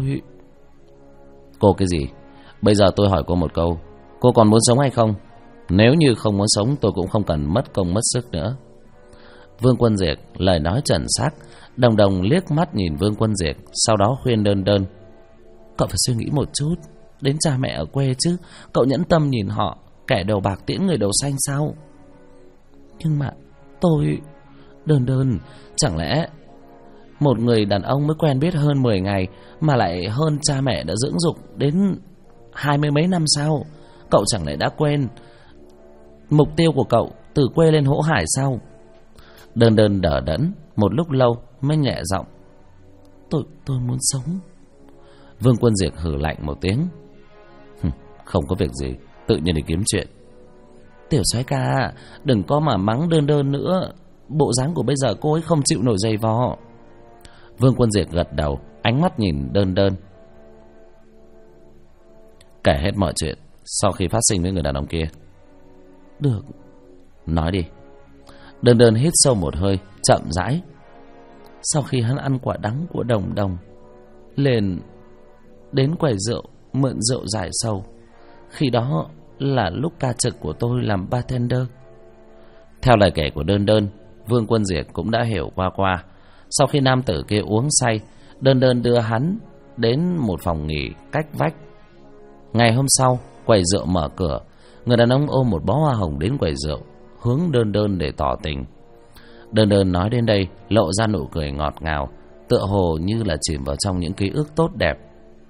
S1: Cô cái gì? Bây giờ tôi hỏi cô một câu, cô còn muốn sống hay không? Nếu như không muốn sống, tôi cũng không cần mất công mất sức nữa. Vương Quân Diệt lời nói chuẩn xác. Đồng Đồng liếc mắt nhìn Vương Quân Diệt, sau đó khuyên Đơn Đơn: cậu phải suy nghĩ một chút, đến cha mẹ ở quê chứ. Cậu nhẫn tâm nhìn họ, kẻ đầu bạc tiễn người đầu xanh sao? Nhưng mà tôi... Đơn Đơn, chẳng lẽ một người đàn ông mới quen biết hơn 10 ngày mà lại hơn cha mẹ đã dưỡng dục đến 20 mấy năm sao? Cậu chẳng lẽ đã quên mục tiêu của cậu từ quê lên Hỗ Hải sao? Đơn Đơn đờ đẫn một lúc lâu mới nhẹ giọng: tôi muốn sống. Vương Quân Diệt hừ lạnh một tiếng: không có việc gì, tự nhiên đi kiếm chuyện. Tiểu soái ca, đừng có mà mắng Đơn Đơn nữa. Bộ dáng của bây giờ cô ấy không chịu nổi giày vò. Vương Quân Diệt gật đầu, ánh mắt nhìn Đơn Đơn: kể hết mọi chuyện sau khi phát sinh với người đàn ông kia. Được, nói đi. Đơn Đơn hít sâu một hơi, chậm rãi: sau khi hắn ăn quả đắng của Đồng Đồng, liền đến quầy rượu mượn rượu giải sầu. Khi đó là lúc ca trực của tôi làm bartender. Theo lời kể của Đơn Đơn, Vương Quân Diệt cũng đã hiểu qua. Sau khi nam tử kia uống say, Đơn Đơn đưa hắn đến một phòng nghỉ cách vách. Ngày hôm sau, quầy rượu mở cửa. Người đàn ông ôm một bó hoa hồng đến quầy rượu, hướng Đơn Đơn để tỏ tình. Đơn Đơn nói đến đây lộ ra nụ cười ngọt ngào, tựa hồ như là chìm vào trong những ký ức tốt đẹp.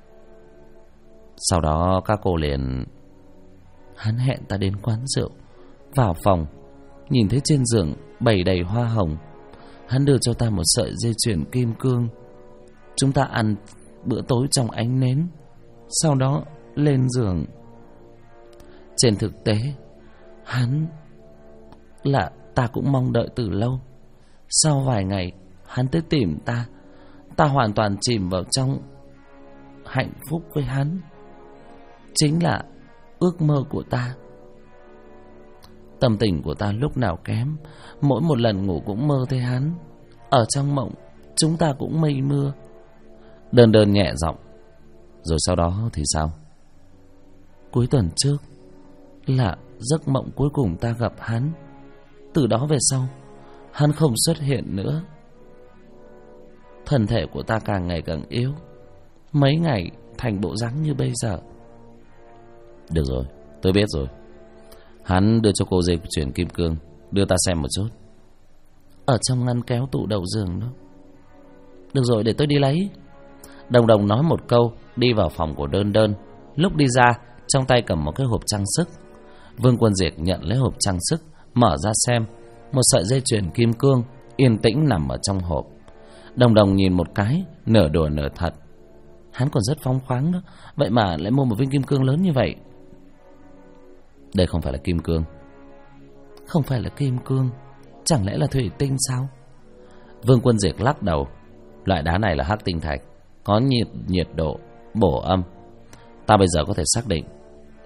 S1: Sau đó các cô liền... Hắn hẹn ta đến quán rượu, vào phòng, nhìn thấy trên giường bày đầy hoa hồng. Hắn đưa cho ta một sợi dây chuyền kim cương. Chúng ta ăn bữa tối trong ánh nến, sau đó lên giường. Trên thực tế, hắn là ta cũng mong đợi từ lâu. Sau vài ngày, hắn tới tìm ta. Ta hoàn toàn chìm vào trong hạnh phúc với hắn. Chính là ước mơ của ta. Tâm tình của ta lúc nào kém, mỗi một lần ngủ cũng mơ thấy hắn. Ở trong mộng, chúng ta cũng mây mưa. Đơn Đơn nhẹ giọng: rồi sau đó thì sao? Cuối tuần trước là giấc mộng cuối cùng ta gặp hắn. Từ đó về sau, hắn không xuất hiện nữa. Thân thể của ta càng ngày càng yếu, mấy ngày thành bộ dáng như bây giờ. Được rồi, tôi biết rồi. Hắn đưa cho cô dây chuyền kim cương, đưa ta xem một chút. Ở trong ngăn kéo tủ đầu giường đó. Được rồi, để tôi đi lấy. Đồng Đồng nói một câu, đi vào phòng của Đơn Đơn. Lúc đi ra, trong tay cầm một cái hộp trang sức. Vương Quân Diệt nhận lấy hộp trang sức, mở ra xem. Một sợi dây chuyền kim cương yên tĩnh nằm ở trong hộp. Đồng Đồng nhìn một cái, nửa đùa nửa thật. Hắn còn rất phóng khoáng đó, vậy mà lại mua một viên kim cương lớn như vậy. Đây không phải là kim cương. Không phải là kim cương, chẳng lẽ là thủy tinh sao? Vương Quân Diệt lắc đầu. Loại đá này là hắc tinh thạch, có nhiệt độ bổ âm. Ta bây giờ có thể xác định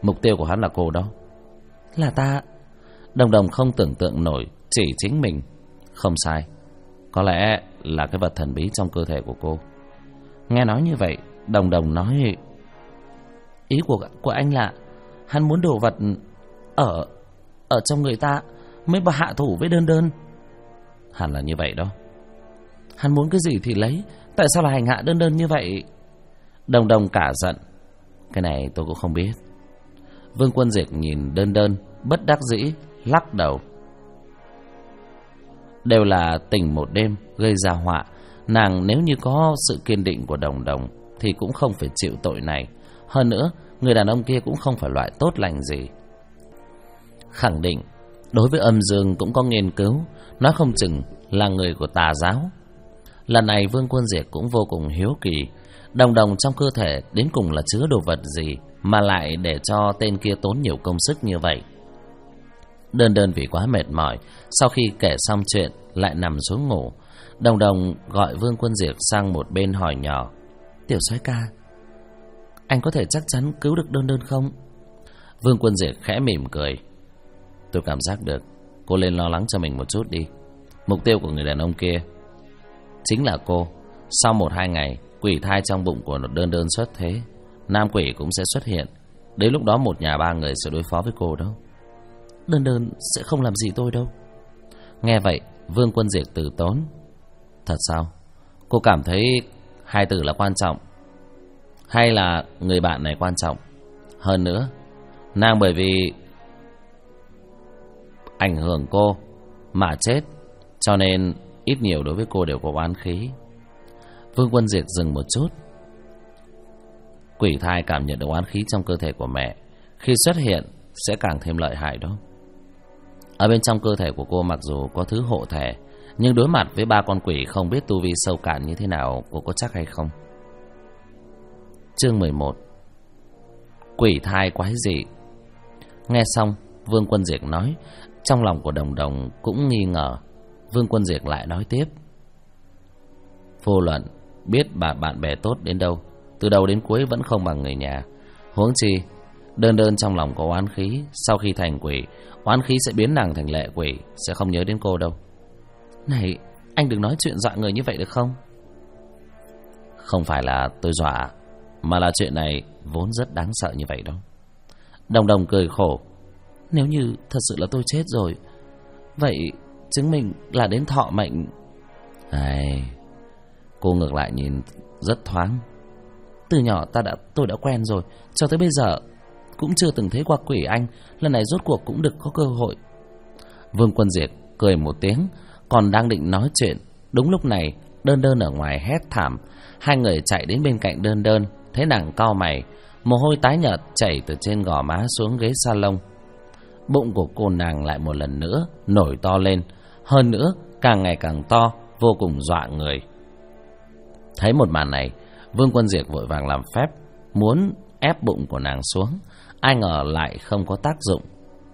S1: Mục tiêu của hắn là cô đó. Là ta? Đồng Đồng không tưởng tượng nổi, chỉ chính mình. Không sai, có lẽ là cái vật thần bí trong cơ thể của cô. Nghe nói như vậy, Đồng Đồng nói: ý của anh là hắn muốn đồ vật ở trong người ta mới bà hạ thủ với Đơn Đơn. Hẳn là như vậy đó. Hắn muốn cái gì thì lấy, tại sao là hành hạ Đơn Đơn như vậy? Đồng Đồng cả giận. Cái này tôi cũng không biết. Vương Quân Diệt nhìn Đơn Đơn, bất đắc dĩ lắc đầu. Đều là tình một đêm gây ra họa. Nàng nếu như có sự kiên định của Đồng Đồng thì cũng không phải chịu tội này. Hơn nữa, người đàn ông kia cũng không phải loại tốt lành gì. Khẳng định đối với âm dương cũng có nghiên cứu, nói không chừng là người của tà giáo. Lần này Vương Quân Diệt cũng vô cùng hiếu kỳ, Đồng Đồng trong cơ thể đến cùng là chứa đồ vật gì mà lại để cho tên kia tốn nhiều công sức như vậy. Đơn Đơn vì quá mệt mỏi, sau khi kể xong chuyện lại nằm xuống ngủ. Đồng Đồng gọi Vương Quân Diệt sang một bên hỏi nhỏ: Tiểu soái ca, anh có thể chắc chắn cứu được Đơn Đơn không? Vương Quân Diệt khẽ mỉm cười: tôi cảm giác được. Cô lên lo lắng cho mình một chút đi. Mục tiêu của người đàn ông kia chính là cô. Sau 1-2 ngày, quỷ thai trong bụng của Đơn Đơn xuất thế, nam quỷ cũng sẽ xuất hiện. Đến lúc đó 1 nhà 3 người sẽ đối phó với cô đâu. Đơn Đơn sẽ không làm gì tôi đâu. Nghe vậy, Vương Quân Diệt từ tốn: thật sao? Cô cảm thấy 2 từ là quan trọng, hay là người bạn này quan trọng? Hơn nữa, nàng bởi vì ảnh hưởng cô mà chết, cho nên ít nhiều đối với cô đều có oán khí. Vương Quân Diệt dừng một chút. Quỷ thai cảm nhận được oán khí trong cơ thể của mẹ, khi xuất hiện sẽ càng thêm lợi hại đó. Ở bên trong cơ thể của cô mặc dù có thứ hộ thể, nhưng đối mặt với 3 con quỷ không biết tu vi sâu cạn như thế nào, cô có chắc hay không? Chương 11. Quỷ thai quái dị. Nghe xong, Vương Quân Diệt nói, trong lòng của Đồng Đồng cũng nghi ngờ. Vương Quân Diệt lại nói tiếp: vô luận biết bạn bè tốt đến đâu, từ đầu đến cuối vẫn không bằng người nhà. Huống chi Đơn Đơn trong lòng có oán khí, sau khi thành quỷ, oán khí sẽ biến nàng thành lệ quỷ, sẽ không nhớ đến cô đâu. Này, anh đừng nói chuyện dọa người như vậy được không? Không phải là tôi dọa, mà là chuyện này vốn rất đáng sợ như vậy đó. Đồng Đồng cười khổ: nếu như thật sự là tôi chết rồi, vậy chứng minh là đến thọ mệnh. Ai, cô ngược lại nhìn rất thoáng. Từ nhỏ tôi đã quen rồi, cho tới bây giờ cũng chưa từng thấy qua quỷ anh, lần này rốt cuộc cũng được có cơ hội. Vương Quân Diệt cười một tiếng, còn đang định nói chuyện, đúng lúc này Đơn Đơn ở ngoài hét thảm. 2 người chạy đến bên cạnh Đơn Đơn, thấy nàng cau mày, mồ hôi tái nhợt chảy từ trên gò má xuống ghế salon. Bụng của cô nàng lại một lần nữa nổi to lên, hơn nữa càng ngày càng to, vô cùng dọa người. Thấy một màn này, Vương Quân Diệt vội vàng làm phép muốn ép bụng của nàng xuống, ai ngờ lại không có tác dụng.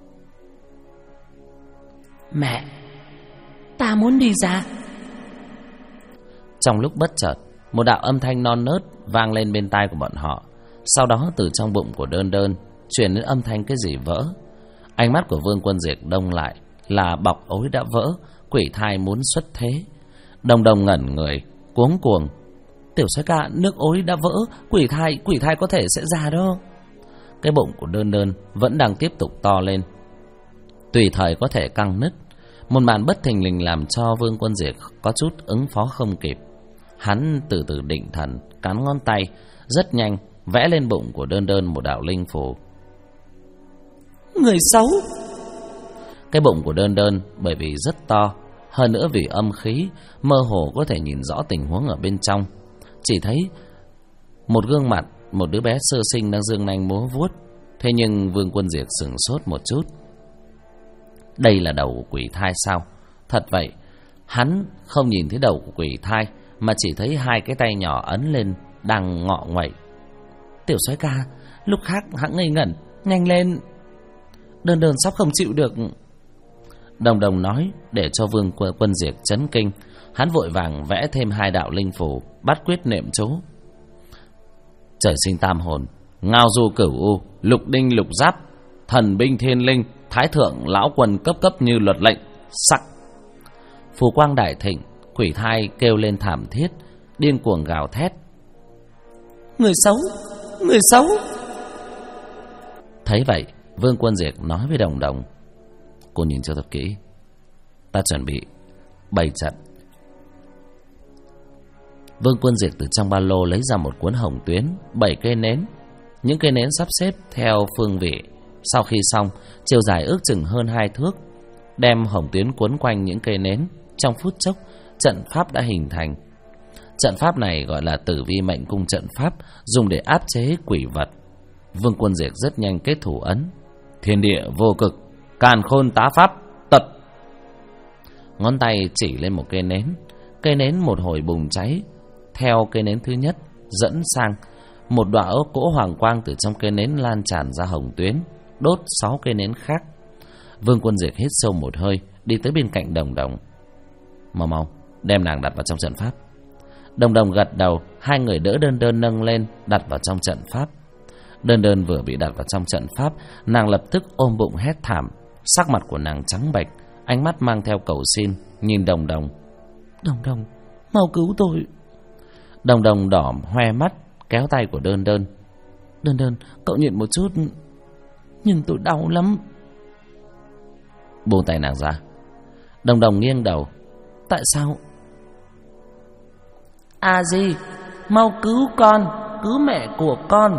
S2: Mẹ, ta muốn đi ra.
S1: Trong lúc bất chợt, một đạo âm thanh non nớt vang lên bên tai của bọn họ. Sau đó từ trong bụng của Đơn Đơn truyền đến âm thanh cái gì vỡ. Ánh mắt của Vương Quân Diệt đông lại, là bọc ối đã vỡ, quỷ thai muốn xuất thế. Đồng Đồng ngẩn người, cuống cuồng: tiểu soái ca, nước ối đã vỡ, quỷ thai có thể sẽ ra đó. Cái bụng của Đơn Đơn vẫn đang tiếp tục to lên, tùy thời có thể căng nứt. Một màn bất thình lình làm cho Vương Quân Diệt có chút ứng phó không kịp. Hắn từ từ định thần, cắn ngón tay, rất nhanh vẽ lên bụng của Đơn Đơn một đạo linh phù.
S2: Người xấu.
S1: Cái bụng của Đơn Đơn bởi vì rất to, hơn nữa vì âm khí, mơ hồ có thể nhìn rõ tình huống ở bên trong. Chỉ thấy một gương mặt một đứa bé sơ sinh đang giương nanh múa vuốt. Thế nhưng Vương Quân Diệt sửng sốt một chút. Đây là đầu của quỷ thai sao? Thật vậy, hắn không nhìn thấy đầu của quỷ thai, mà chỉ thấy 2 cái tay nhỏ ấn lên đang ngọ nguậy. Tiểu soái ca, lúc khác hãng ngây ngẩn, nhanh lên. Đơn Đơn sắp không chịu được. Đồng Đồng nói để cho Vương Quân Diệt chấn kinh. Hắn vội vàng vẽ thêm 2 đạo linh phù, bắt quyết niệm chú. Trời sinh tam hồn, Ngao Du Cửu U, Lục Đinh Lục Giáp, thần binh thiên linh, thái thượng lão quân cấp cấp như luật lệnh. Sắc. Phù quang đại thịnh, quỷ thai kêu lên thảm thiết, điên cuồng gào thét.
S2: Người xấu, người xấu.
S1: Thấy vậy, Vương Quân Diệt nói với Đồng Đồng: cô nhìn cho thật kỹ, ta chuẩn bị bày trận. Vương Quân Diệt từ trong ba lô lấy ra một cuốn hồng tuyến, 7 cây nến. Những cây nến sắp xếp theo phương vị. Sau khi xong, chiều dài ước chừng hơn 2 thước, đem hồng tuyến quấn quanh những cây nến. Trong phút chốc, trận pháp đã hình thành. Trận pháp này gọi là Tử Vi Mệnh Cung trận pháp, dùng để áp chế quỷ vật. Vương Quân Diệt rất nhanh kết thủ ấn: thiên địa vô cực, càn khôn tá pháp, tật. Ngón tay chỉ lên một cây nến. Cây nến một hồi bùng cháy. Theo cây nến thứ nhất dẫn sang, một đọa cỗ hoàng quang từ trong cây nến lan tràn ra hồng tuyến, đốt 6 cây nến khác. Vương Quân Diệt hít sâu một hơi, đi tới bên cạnh Đồng Đồng. Mau mau, đem nàng đặt vào trong trận pháp. Đồng Đồng gật đầu. Hai người đỡ Đơn Đơn nâng lên, đặt vào trong trận pháp. Đơn Đơn vừa bị đặt vào trong trận pháp, nàng lập tức ôm bụng hét thảm. Sắc mặt của nàng trắng bệch, ánh mắt mang theo cầu xin, nhìn Đồng Đồng.
S2: Đồng Đồng, mau cứu tôi.
S1: Đồng Đồng đỏ hoe mắt, kéo tay của Đơn Đơn.
S2: Đơn Đơn, cậu nhịn một chút, nhưng tôi đau lắm.
S1: Buông tay nàng ra. Đồng Đồng nghiêng đầu.
S2: Tại sao? A Di, mau cứu con, cứu mẹ của con.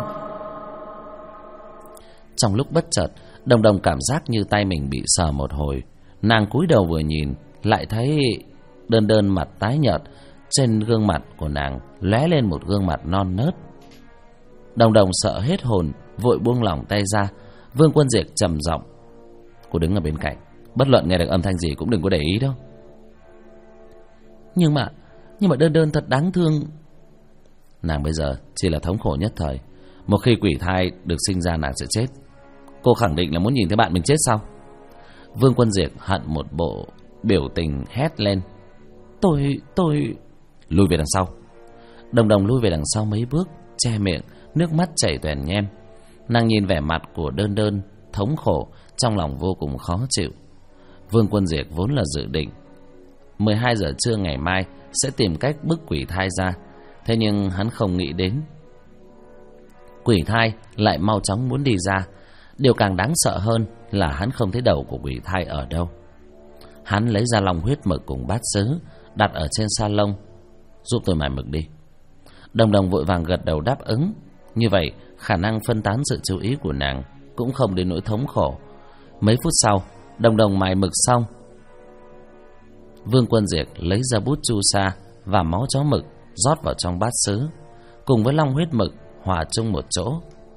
S1: Trong lúc bất chợt, Đồng Đồng cảm giác như tay mình bị sờ một hồi. Nàng cúi đầu vừa nhìn, lại thấy Đơn Đơn mặt tái nhợt. Trên gương mặt của nàng lóe lên một gương mặt non nớt. Đồng Đồng sợ hết hồn, vội buông lỏng tay ra. Vương Quân Diệt trầm giọng: cô đứng ở bên cạnh, bất luận nghe được âm thanh gì cũng đừng có để ý đâu.
S2: Nhưng mà Đơn Đơn thật đáng thương.
S1: Nàng bây giờ chỉ là thống khổ nhất thời. Một khi quỷ thai được sinh ra, nàng sẽ chết. Cô khẳng định là muốn nhìn thấy bạn mình chết sao? Vương Quân Diệt hận một bộ biểu tình hét lên:
S2: Tôi...
S1: Lùi về đằng sau. Đồng Đồng lui về đằng sau mấy bước, che miệng, nước mắt chảy toèn nhem. Nàng nhìn vẻ mặt của Đơn Đơn thống khổ, trong lòng vô cùng khó chịu. Vương Quân Diệt vốn là dự định 12 giờ trưa ngày mai sẽ tìm cách bức quỷ thai ra. Thế nhưng hắn không nghĩ đến quỷ thai lại mau chóng muốn đi ra. Điều càng đáng sợ hơn là hắn không thấy đầu của quỷ thai ở đâu. Hắn lấy ra long huyết mực cùng bát sứ, đặt ở trên sa lông. Giúp tôi mài mực đi. Đồng Đồng vội vàng gật đầu đáp ứng. Như vậy khả năng phân tán sự chú ý của nàng cũng không đến nỗi thống khổ. Mấy phút sau, Đồng Đồng mài mực xong. Vương Quân Diệt lấy ra bút chu sa và máu chó mực, rót vào trong bát sứ, cùng với long huyết mực hòa chung một chỗ.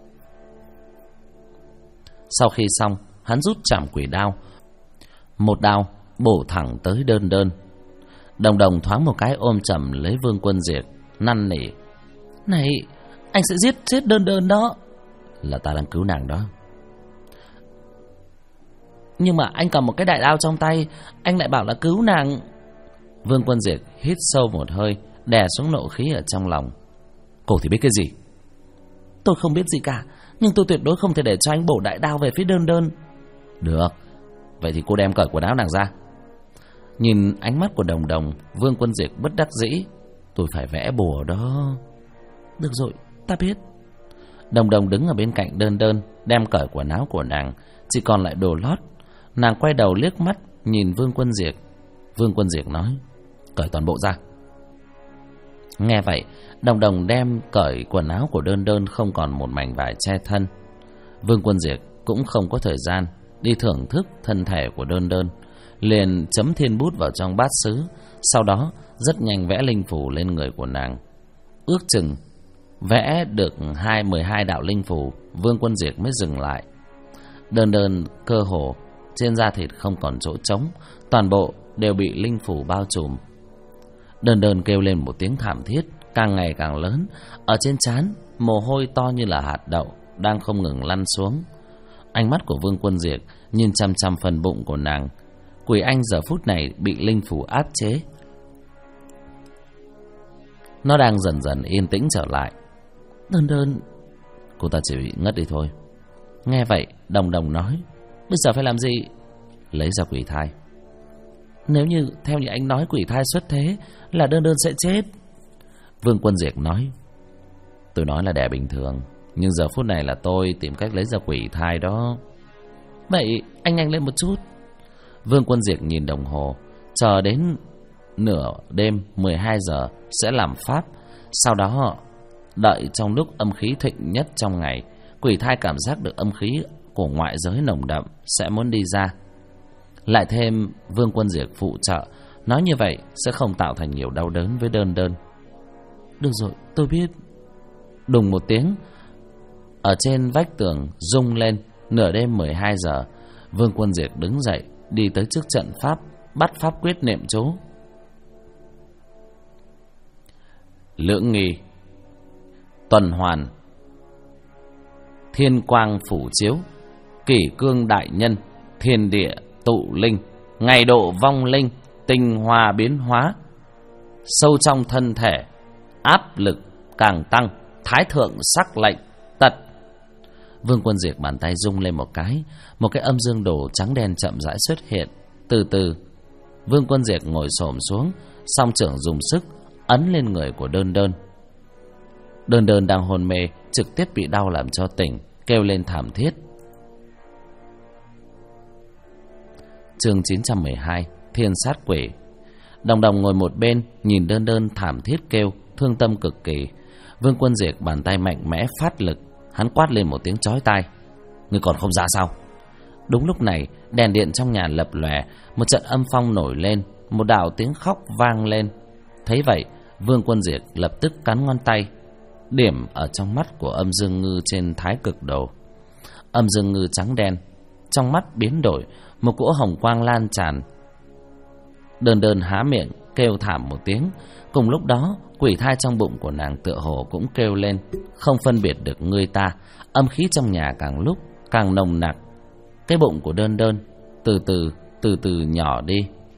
S1: Sau khi xong, hắn rút trảm quỷ đao, một đao bổ thẳng tới Đơn Đơn. Đồng Đồng thoáng một cái ôm chầm lấy Vương Quân Diệt, năn nỉ:
S2: này, anh sẽ giết chết Đơn Đơn đó.
S1: Là ta đang cứu nàng đó.
S2: Nhưng mà anh cầm một cái đại đao trong tay, anh lại bảo là cứu nàng.
S1: Vương Quân Diệt hít sâu một hơi, đè xuống nộ khí ở trong lòng. Cô thì biết cái gì?
S2: Tôi không biết gì cả, nhưng tôi tuyệt đối không thể để cho anh bổ đại đao về phía Đơn Đơn.
S1: Được, vậy thì cô đem cởi quần áo nàng ra. Nhìn ánh mắt của Đồng Đồng, Vương Quân Diệt bất đắc dĩ: tôi phải vẽ bùa đó.
S2: Được rồi, ta biết.
S1: Đồng Đồng đứng ở bên cạnh Đơn Đơn, đem cởi quần áo của nàng, chỉ còn lại đồ lót. Nàng quay đầu liếc mắt nhìn Vương Quân Diệt. Vương Quân Diệt nói: cởi toàn bộ ra. Nghe vậy, Đồng Đồng đem cởi quần áo của Đơn Đơn, không còn một mảnh vải che thân. Vương Quân Diệt cũng không có thời gian đi thưởng thức thân thể của Đơn Đơn, liền chấm thiên bút vào trong bát sứ, sau đó rất nhanh vẽ linh phù lên người của nàng. Ước chừng vẽ được 12 đạo linh phù, Vương Quân Diệt mới dừng lại. Đơn Đơn cơ hồ trên da thịt không còn chỗ trống, toàn bộ đều bị linh phù bao trùm. Đơn Đơn kêu lên một tiếng thảm thiết, càng ngày càng lớn. Ở trên trán, mồ hôi to như là hạt đậu đang không ngừng lăn xuống. Ánh mắt của Vương Quân Diệt nhìn chăm chăm phần bụng của nàng. Quỷ anh giờ phút này bị linh phù áp chế, nó đang dần dần yên tĩnh trở lại.
S2: Đơn Đơn,
S1: cô ta chỉ bị ngất đi thôi.
S2: Nghe vậy, Đồng Đồng nói: Bây giờ phải làm gì?
S1: Lấy ra quỷ thai.
S2: Nếu như theo như anh nói quỷ thai xuất thế là Đơn Đơn sẽ chết.
S1: Vương Quân Diệt nói: Tôi nói là đẻ bình thường, nhưng giờ phút này là tôi tìm cách lấy ra quỷ thai đó.
S2: Vậy anh nhanh lên một chút.
S1: Vương Quân Diệt nhìn đồng hồ, chờ đến nửa đêm 12 giờ sẽ làm pháp. Sau đó đợi trong lúc âm khí thịnh nhất trong ngày, quỷ thai cảm giác được âm khí của ngoại giới nồng đậm sẽ muốn đi ra. Lại thêm Vương Quân Diệt phụ trợ, nói như vậy sẽ không tạo thành nhiều đau đớn với Đơn Đơn.
S2: Được rồi, tôi biết.
S1: Đùng một tiếng, ở trên vách tường rung lên. Nửa đêm 12 giờ, Vương Quân Diệt đứng dậy, đi tới trước trận pháp, bắt pháp quyết niệm chú. Lưỡng nghi, tuần hoàn, thiên quang phủ chiếu, kỷ cương đại nhân, thiên địa tụ linh, ngày độ vong linh, tinh hoa biến hóa, sâu trong thân thể, áp lực càng tăng, thái thượng sắc lệnh tật. Vương Quân Diệt bàn tay rung lên một cái âm dương đồ trắng đen chậm rãi xuất hiện. Từ từ, Vương Quân Diệt ngồi xổm xuống, song trưởng dùng sức ấn lên người của Đơn Đơn. Đơn Đơn đang hôn mê, trực tiếp bị đau làm cho tỉnh, kêu lên thảm thiết. Chương 912, Thiên sát quỷ. Đồng Đồng ngồi một bên, nhìn Đơn Đơn thảm thiết kêu, thương tâm cực kỳ. Vương Quân Diệt bàn tay mạnh mẽ phát lực, hắn quát lên một tiếng chói tai: Ngươi còn không ra sao? Đúng lúc này, đèn điện trong nhà lập lòe, một trận âm phong nổi lên, một đạo tiếng khóc vang lên. Thấy vậy, Vương Quân Diệt lập tức cắn ngón tay, điểm ở trong mắt của âm dương ngư trên thái cực đồ. Âm dương ngư trắng đen, trong mắt biến đổi, một cỗ hồng quang lan tràn. Đơn Đơn há miệng kêu thảm một tiếng. Cùng lúc đó, quỷ thai trong bụng của nàng tựa hồ cũng kêu lên, không phân biệt được người ta. Âm khí trong nhà càng lúc càng nồng nặc. Cái bụng của Đơn Đơn từ từ nhỏ đi.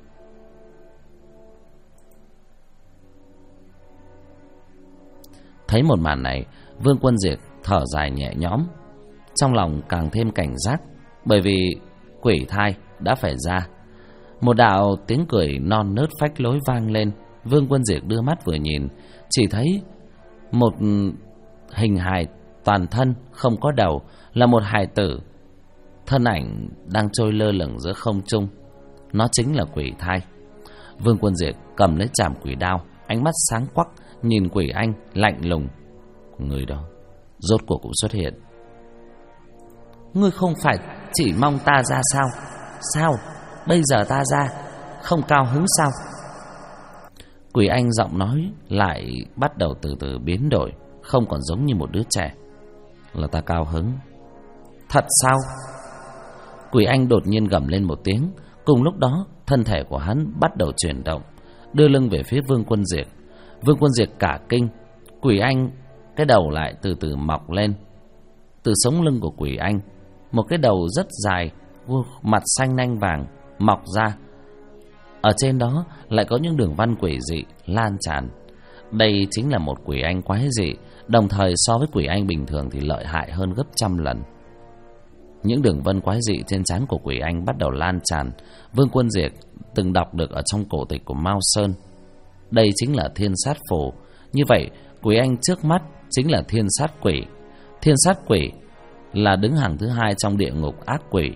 S1: Thấy một màn này, Vương Quân Diệt thở dài nhẹ nhõm, trong lòng càng thêm cảnh giác, bởi vì quỷ thai đã phải ra. Một đạo tiếng cười non nớt phách lối vang lên. Vương Quân Diệt đưa mắt vừa nhìn, chỉ thấy một hình hài toàn thân không có đầu, là một hài tử, thân ảnh đang trôi lơ lửng giữa không trung. Nó chính là quỷ thai. Vương Quân Diệt cầm lấy chảm quỷ đao, ánh mắt sáng quắc nhìn quỷ anh lạnh lùng. Người đó rốt cuộc cũng xuất hiện.
S2: Ngươi không phải chỉ mong ta ra sao? Sao bây giờ ta ra không cao hứng sao?
S1: Quỷ anh giọng nói lại bắt đầu từ từ biến đổi, không còn giống như một đứa trẻ. Là ta cao hứng.
S2: Thật sao?
S1: Quỷ anh đột nhiên gầm lên một tiếng. Cùng lúc đó, thân thể của hắn bắt đầu chuyển động, đưa lưng về phía Vương Quân Diệt. Vương Quân Diệt cả kinh. Quỷ anh cái đầu lại từ từ mọc lên. Từ sống lưng của quỷ anh, một cái đầu rất dài, mặt xanh nanh vàng mọc ra. Ở trên đó lại có những đường văn quỷ dị lan tràn. Đây chính là một quỷ anh quái dị, đồng thời so với quỷ anh bình thường thì lợi hại hơn gấp trăm lần. Những đường vân quái dị trên trán của quỷ anh bắt đầu lan tràn. Vương Quân Diệt từng đọc được ở trong cổ tịch của Mao Sơn. Đây chính là thiên sát phù. Như vậy, quỷ anh trước mắt chính là thiên sát quỷ. Thiên sát quỷ là đứng hàng thứ hai trong địa ngục ác quỷ.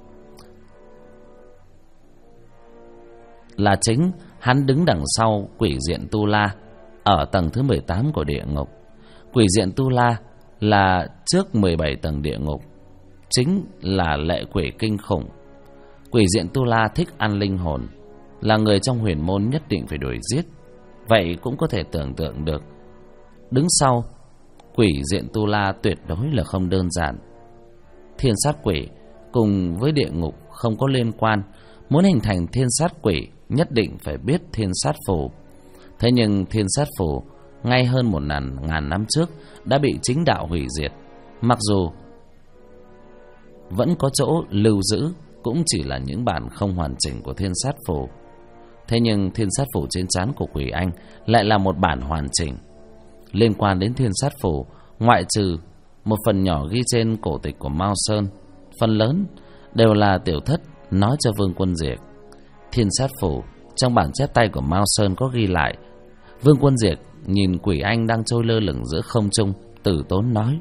S1: Là chính hắn đứng đằng sau quỷ diện Tu La ở tầng thứ 18 của địa ngục. Quỷ diện Tu La là trước 17 tầng địa ngục, chính là lệ quỷ kinh khủng. Quỷ diện Tu La thích ăn linh hồn, là người trong huyền môn nhất định phải đuổi giết. Vậy cũng có thể tưởng tượng được, đứng sau quỷ diện Tu La tuyệt đối là không đơn giản. Thiên sát quỷ cùng với địa ngục không có liên quan. Muốn hình thành thiên sát quỷ nhất định phải biết thiên sát phù. Thế nhưng thiên sát phù ngay hơn 1000 năm trước đã bị chính đạo hủy diệt. Mặc dù vẫn có chỗ lưu giữ, cũng chỉ là những bản không hoàn chỉnh của thiên sát phù. Thế nhưng thiên sát phù trên trán của quỷ anh lại là một bản hoàn chỉnh. Liên quan đến thiên sát phù, ngoại trừ một phần nhỏ ghi trên cổ tịch của Mao Sơn, phần lớn đều là Tiểu Thất nói cho Vương Quân Diệt. Thiên sát phủ trong bản chép tay của Mao Sơn có ghi lại. Vương Quân Diệt nhìn quỷ anh đang trôi lơ lửng giữa không trung, từ tốn nói: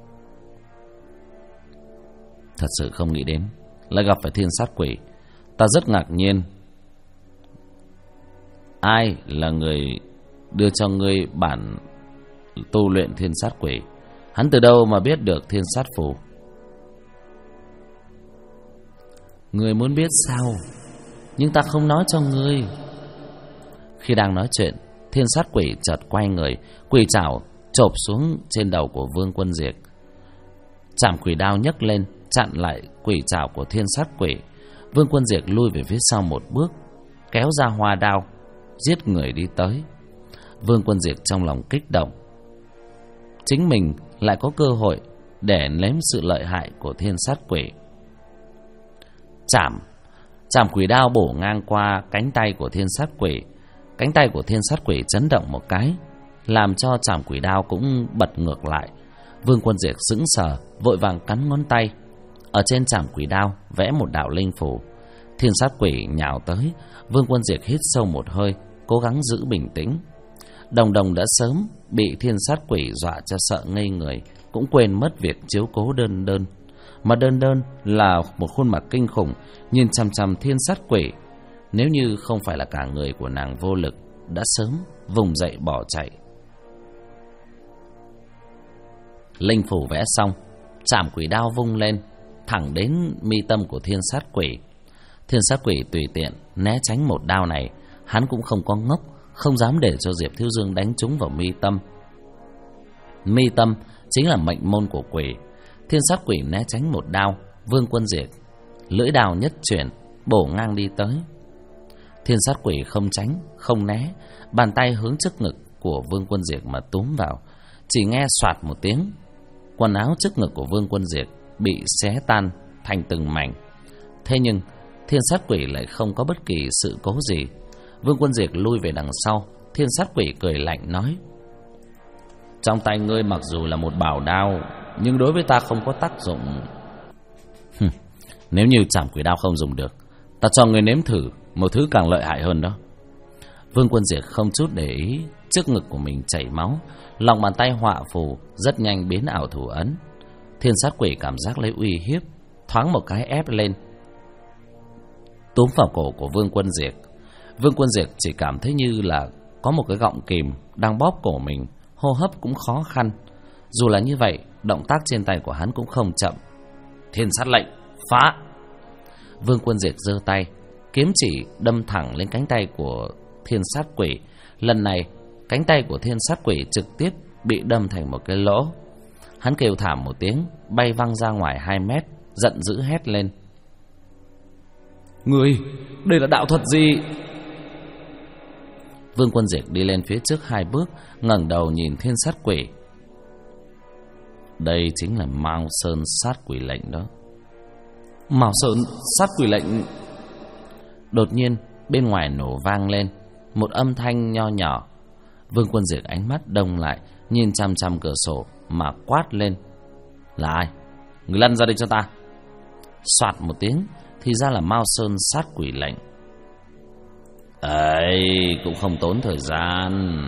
S1: thật sự không nghĩ đến lại gặp phải thiên sát quỷ. Ta rất ngạc nhiên. Ai là người đưa cho ngươi bản tu luyện thiên sát quỷ? Hắn từ đâu mà biết được thiên sát phù? Ngươi muốn biết sao? Nhưng ta không nói cho ngươi. Khi đang nói chuyện, thiên sát quỷ chợt quay người, quỷ trảo chộp xuống trên đầu của Vương Quân Diệt. Trảm quỷ đao nhấc lên chặn lại quỷ trảo của thiên sát quỷ. Vương Quân Diệt lui về phía sau một bước, kéo ra hoa đao giết người đi tới. Vương Quân Diệt trong lòng kích động, chính mình lại có cơ hội để nếm sự lợi hại của thiên sát quỷ. Trảm quỷ đao bổ ngang qua cánh tay của thiên sát quỷ. Cánh tay của thiên sát quỷ chấn động một cái, làm cho trảm quỷ đao cũng bật ngược lại. Vương Quân Diệt sững sờ, vội vàng cắn ngón tay. Ở trên trảm quỷ đao vẽ một đạo linh phù. Thiên sát quỷ nhào tới. Vương Quân Diệt hít sâu một hơi, cố gắng giữ bình tĩnh. Đồng Đồng đã sớm bị thiên sát quỷ dọa cho sợ ngây người, cũng quên mất việc chiếu cố Đơn Đơn. Mà Đơn Đơn là một khuôn mặt kinh khủng, nhìn chằm chằm thiên sát quỷ. Nếu như không phải là cả người của nàng vô lực, đã sớm vùng dậy bỏ chạy. Linh phủ vẽ xong, trảm quỷ đao vung lên, thẳng đến mi tâm của thiên sát quỷ. Thiên sát quỷ tùy tiện né tránh một đao này. Hắn cũng không có ngốc, không dám để cho Diệp Thiếu Dương đánh trúng vào mi tâm. Mi tâm chính là mệnh môn của quỷ. Thiên sát quỷ né tránh một đao, Vương Quân Diệt lưỡi đao nhất chuyển, bổ ngang đi tới. Thiên sát quỷ không tránh, không né, bàn tay hướng trước ngực của Vương Quân Diệt mà túm vào. Chỉ nghe soạt một tiếng, quần áo trước ngực của Vương Quân Diệt bị xé tan thành từng mảnh. Thế nhưng thiên sát quỷ lại không có bất kỳ sự cố gì. Vương Quân Diệt lui về đằng sau. Thiên sát quỷ cười lạnh nói: trong tay ngươi mặc dù là một bảo đao, nhưng đối với ta không có tác dụng. Nếu như trảm quỷ đao không dùng được, ta cho ngươi nếm thử một thứ càng lợi hại hơn đó. Vương Quân Diệt không chút để ý, trước ngực của mình chảy máu, lòng bàn tay họa phù rất nhanh biến ảo thủ ấn. Thiên sát quỷ cảm giác lấy uy hiếp, thoáng một cái ép lên, túm vào cổ của Vương Quân Diệt. Vương Quân Diệt chỉ cảm thấy như là có một cái gọng kìm đang bóp cổ mình, hô hấp cũng khó khăn. Dù là như vậy, động tác trên tay của hắn cũng không chậm. Thiên sát lệnh, phá! Vương Quân Diệt giơ tay, kiếm chỉ đâm thẳng lên cánh tay của thiên sát quỷ. Lần này, cánh tay của thiên sát quỷ trực tiếp bị đâm thành một cái lỗ. Hắn kêu thảm một tiếng, bay văng ra ngoài 2 mét, giận dữ hét lên: Ngươi, đây là đạo thuật gì? Vương Quân Diệt đi lên phía trước 2 bước, ngẩng đầu nhìn thiên sát quỷ. Đây chính là Mao Sơn sát quỷ lệnh đó. Mao Sơn sát quỷ lệnh. Đột nhiên bên ngoài nổ vang lên một âm thanh nho nhỏ. Vương Quân Diệt ánh mắt đông lại, nhìn chằm chằm cửa sổ mà quát lên: Là ai? Người lăn ra đây cho ta! Soạt một tiếng, thì ra là Mao Sơn sát quỷ lệnh. Ấy, cũng không tốn thời gian.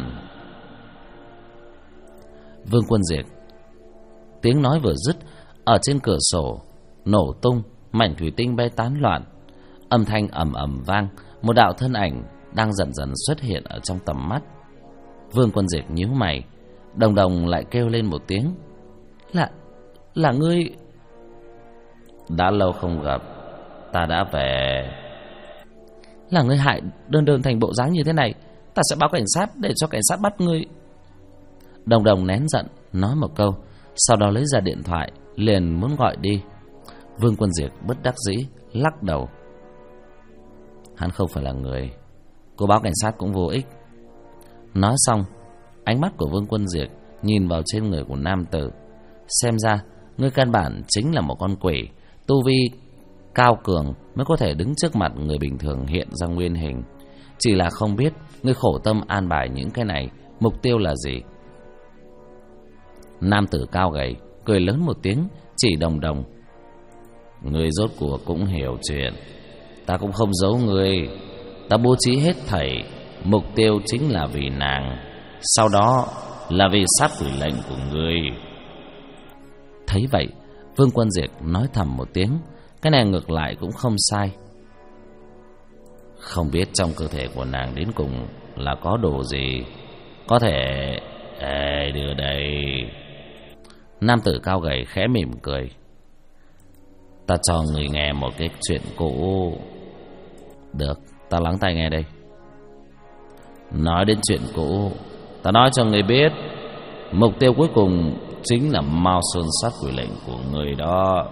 S1: Vương Quân Diệt tiếng nói vừa dứt, ở trên cửa sổ nổ tung, mảnh thủy tinh bay tán loạn. Âm thanh ầm ầm vang, một đạo thân ảnh đang dần dần xuất hiện ở trong tầm mắt. Vương Quân Diệt nhíu mày. Đồng Đồng lại kêu lên một tiếng: Là ngươi? Đã lâu không gặp, ta đã về. Là ngươi hại Đơn Đơn thành bộ dáng như thế này, ta sẽ báo cảnh sát để cho cảnh sát bắt ngươi. Đồng Đồng nén giận nói một câu, sau đó lấy ra điện thoại liền muốn gọi đi. Vương Quân Diệt bất đắc dĩ lắc đầu. Hắn không phải là người, cô báo cảnh sát cũng vô ích. Nói xong, ánh mắt của Vương Quân Diệt nhìn vào trên người của nam tử. Xem ra ngươi căn bản chính là một con quỷ, tu vi cao cường mới có thể đứng trước mặt người bình thường hiện ra nguyên hình. Chỉ là không biết ngươi khổ tâm an bài những cái này mục tiêu là gì. Nam tử cao gầy cười lớn một tiếng, chỉ Đồng Đồng. Ngươi rốt cuộc cũng hiểu chuyện, ta cũng không giấu ngươi. Ta bố trí hết thảy, mục tiêu chính là vì nàng, sau đó là vì sát quỷ lệnh của ngươi. Thấy vậy, Vương Quân Diệt nói thầm một tiếng. Cái này ngược lại cũng không sai. Không biết trong cơ thể của nàng đến cùng là có đồ gì, có thể... đưa đây. Nam tử cao gầy khẽ mỉm cười. Ta cho người nghe một cái chuyện cũ. Được, ta lắng tai nghe đây. Nói đến chuyện cũ, ta nói cho người biết, mục tiêu cuối cùng chính là Mao Sơn sát quỷ lệnh của người đó.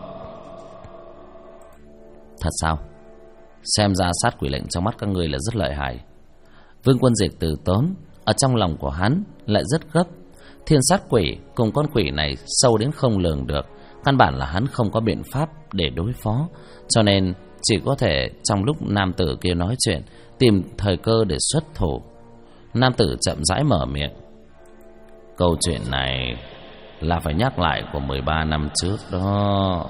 S1: Thật sao? Xem ra sát quỷ lệnh trong mắt các ngươi là rất lợi hại. Vương Quân Diệt từ tốn, ở trong lòng của hắn lại rất gấp. Thiên sát quỷ cùng con quỷ này sâu đến không lường được, căn bản là hắn không có biện pháp để đối phó, cho nên chỉ có thể trong lúc nam tử kia nói chuyện tìm thời cơ để xuất thủ. Nam tử chậm rãi mở miệng. Câu chuyện này là phải nhắc lại của 13 năm trước đó.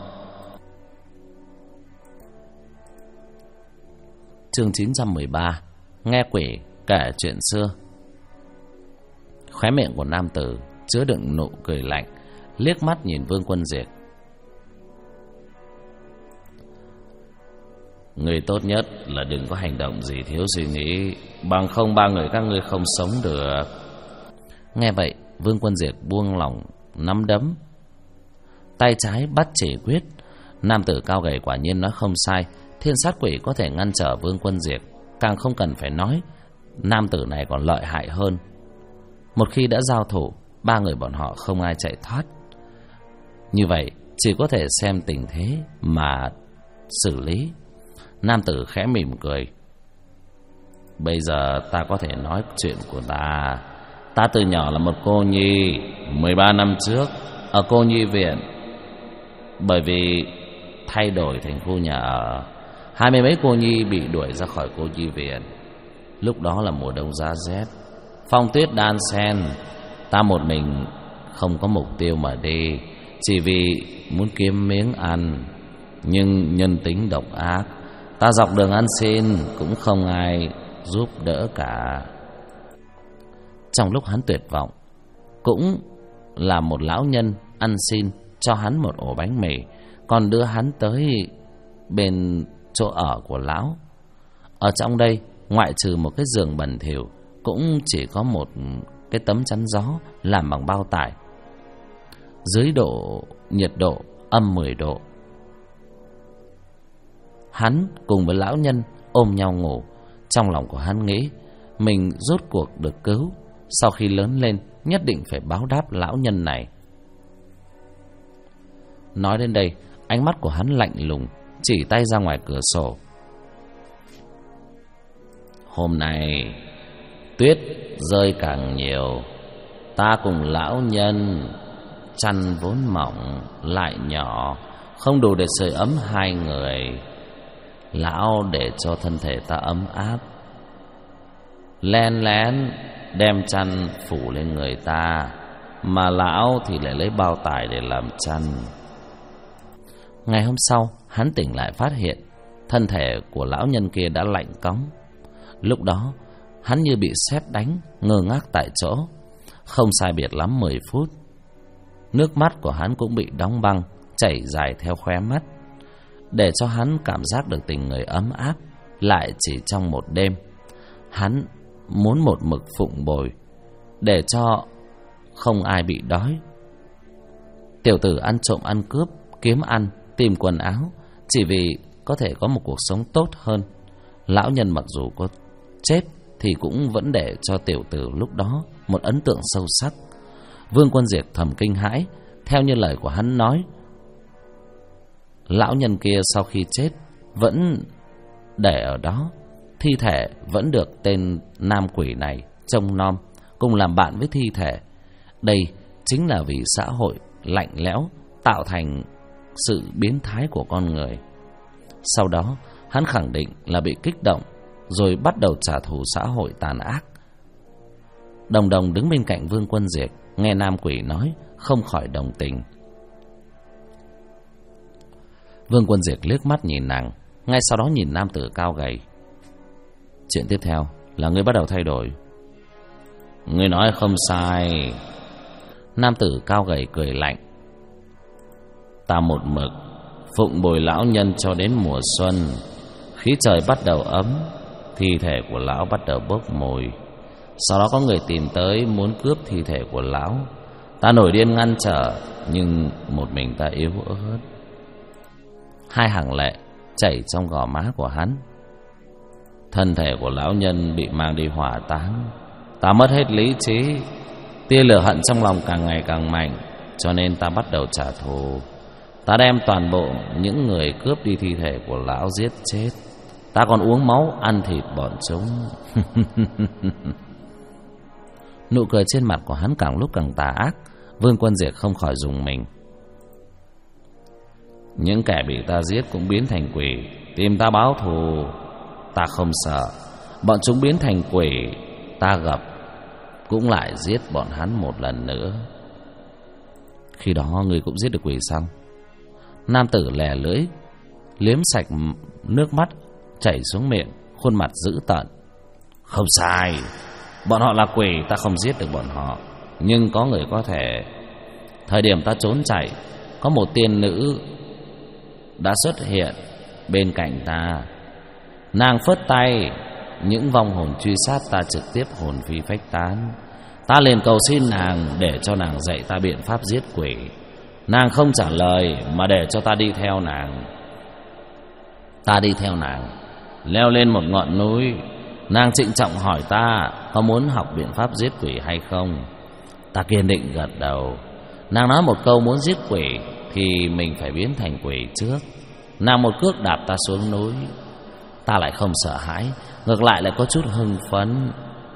S1: Chương 913. Nghe quỷ kể chuyện xưa. Khóe miệng của nam tử chứa đựng nụ cười lạnh, liếc mắt nhìn Vương Quân Diệt. Người tốt nhất là đừng có hành động gì thiếu suy nghĩ, bằng không ba người các ngươi không sống được. Nghe vậy, Vương Quân Diệt buông lỏng nắm đấm, tay trái bắt chỉ quyết. Nam tử cao gầy quả nhiên nói không sai, thiên sát quỷ có thể ngăn trở Vương Quân Diệt, càng không cần phải nói, nam tử này còn lợi hại hơn. Một khi đã giao thủ, ba người bọn họ không ai chạy thoát. Như vậy chỉ có thể xem tình thế mà xử lý. Nam tử khẽ mỉm cười. Bây giờ ta có thể nói chuyện của ta. Ta từ nhỏ là một cô nhi. 13 năm trước ở cô nhi viện, bởi vì thay đổi thành khu nhà ở, 20 mấy cô nhi bị đuổi ra khỏi cô nhi viện. Lúc đó là mùa đông giá rét, phong tuyết đan xen. Ta một mình không có mục tiêu mà đi, chỉ vì muốn kiếm miếng ăn. Nhưng nhân tính độc ác, ta dọc đường ăn xin cũng không ai giúp đỡ cả. Trong lúc hắn tuyệt vọng, cũng là một lão nhân ăn xin cho hắn một ổ bánh mì, còn đưa hắn tới bên chỗ ở của lão. Ở trong đây, ngoại trừ một cái giường bẩn thỉu, cũng chỉ có một cái tấm chắn gió làm bằng bao tải. Dưới nhiệt độ âm 10 độ. Hắn cùng với lão nhân ôm nhau ngủ. Trong lòng của hắn nghĩ, mình rốt cuộc được cứu, sau khi lớn lên nhất định phải báo đáp lão nhân này. Nói đến đây, ánh mắt của hắn lạnh lùng, chỉ tay ra ngoài cửa sổ. Hôm nay tuyết rơi càng nhiều, ta cùng lão nhân chăn vốn mỏng lại nhỏ, không đủ để sưởi ấm hai người. Lão để cho thân thể ta ấm áp, len lén đem chăn phủ lên người ta, mà lão thì lại lấy bao tải để làm chăn. Ngày hôm sau, hắn tỉnh lại phát hiện thân thể của lão nhân kia đã lạnh cóng. Lúc đó hắn như bị sét đánh, ngơ ngác tại chỗ. Không sai biệt lắm 10 phút, nước mắt của hắn cũng bị đóng băng, chảy dài theo khóe mắt. Để cho hắn cảm giác được tình người ấm áp, lại chỉ trong một đêm, hắn muốn một mực phụng bồi, để cho không ai bị đói. Tiểu tử ăn trộm ăn cướp, kiếm ăn, tìm quần áo, chỉ vì có thể có một cuộc sống tốt hơn. Lão nhân mặc dù có chết thì cũng vẫn để cho tiểu tử lúc đó một ấn tượng sâu sắc. Vương Quân Diệt thầm kinh hãi. Theo như lời của hắn nói, lão nhân kia sau khi chết vẫn để ở đó, thi thể vẫn được tên nam quỷ này trông nom, cùng làm bạn với thi thể. Đây chính là vì xã hội lạnh lẽo tạo thành sự biến thái của con người. Sau đó hắn khẳng định là bị kích động, rồi bắt đầu trả thù xã hội tàn ác. Đồng Đồng đứng bên cạnh Vương Quân Diệt, nghe nam quỷ nói không khỏi đồng tình. Vương Quân Diệt liếc mắt nhìn nàng, ngay sau đó nhìn nam tử cao gầy. Chuyện tiếp theo là ngươi bắt đầu thay đổi. Ngươi nói không sai. Nam tử cao gầy cười lạnh. Ta một mực phụng bồi lão nhân cho đến mùa xuân. Khí trời bắt đầu ấm, thi thể của lão bắt đầu bốc mùi. Sau đó có người tìm tới muốn cướp thi thể của lão. Ta nổi điên ngăn trở, nhưng một mình ta yếu ớt. Hai hàng lệ chảy trong gò má của hắn. Thân thể của lão nhân bị mang đi hỏa táng. Ta mất hết lý trí. Tia lửa hận trong lòng càng ngày càng mạnh, cho nên ta bắt đầu trả thù. Ta đem toàn bộ những người cướp đi thi thể của lão giết chết. Ta còn uống máu ăn thịt bọn chúng. Nụ cười trên mặt của hắn càng lúc càng tà ác. Vương Quân Diệt không khỏi rùng mình. Những kẻ bị ta giết cũng biến thành quỷ, tìm ta báo thù. Ta không sợ. Bọn chúng biến thành quỷ, ta gặp cũng lại giết bọn hắn một lần nữa. Khi đó ngươi cũng giết được quỷ sao? Nam tử lè lưỡi, liếm sạch nước mắt chảy xuống miệng, khuôn mặt dữ tợn. Không sai, bọn họ là quỷ, ta không giết được bọn họ. Nhưng có người có thể. Thời điểm ta trốn chạy, có một tiên nữ đã xuất hiện bên cạnh ta. Nàng phất tay, những vong hồn truy sát ta trực tiếp hồn phi phách tán. Ta liền cầu xin nàng để cho nàng dạy ta biện pháp giết quỷ. Nàng không trả lời mà để cho ta đi theo nàng. Ta đi theo nàng, leo lên một ngọn núi. Nàng trịnh trọng hỏi ta có muốn học biện pháp giết quỷ hay không. Ta kiên định gật đầu. Nàng nói một câu muốn giết quỷ thì mình phải biến thành quỷ trước. Nàng một cước đạp ta xuống núi. Ta lại không sợ hãi, ngược lại lại có chút hưng phấn.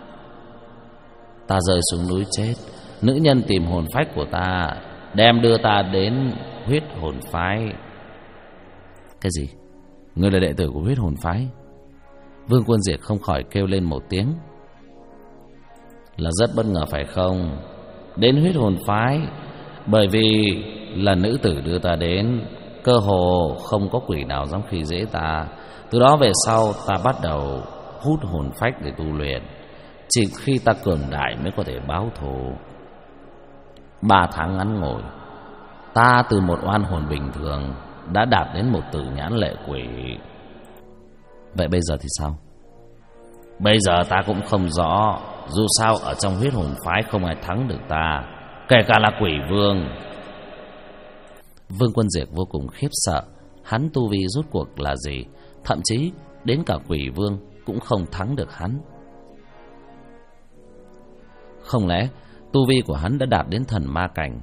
S1: Ta rơi xuống núi chết. Nữ nhân tìm hồn phách của ta, đem đưa ta đến huyết hồn phái. Cái gì? Ngươi là đệ tử của huyết hồn phái? Vương Quân Diệt không khỏi kêu lên một tiếng. Là rất bất ngờ phải không? Đến huyết hồn phái bởi vì là nữ tử đưa ta đến. Cơ hồ không có quỷ nào dám khi dễ ta. Từ đó về sau ta bắt đầu hút hồn phách để tu luyện. Chỉ khi ta cường đại mới có thể báo thù. 3 tháng ngắn ngủi, ta từ một oan hồn bình thường đã đạt đến một tử nhãn lệ quỷ. Vậy bây giờ thì sao? Bây giờ ta cũng không rõ. Dù sao ở trong huyết hồn phái không ai thắng được ta, kể cả là quỷ vương. Vương Quân Diệt vô cùng khiếp sợ. Hắn tu vi rốt cuộc là gì? Thậm chí đến cả quỷ vương cũng không thắng được hắn. Không lẽ tu vi của hắn đã đạt đến thần ma cảnh?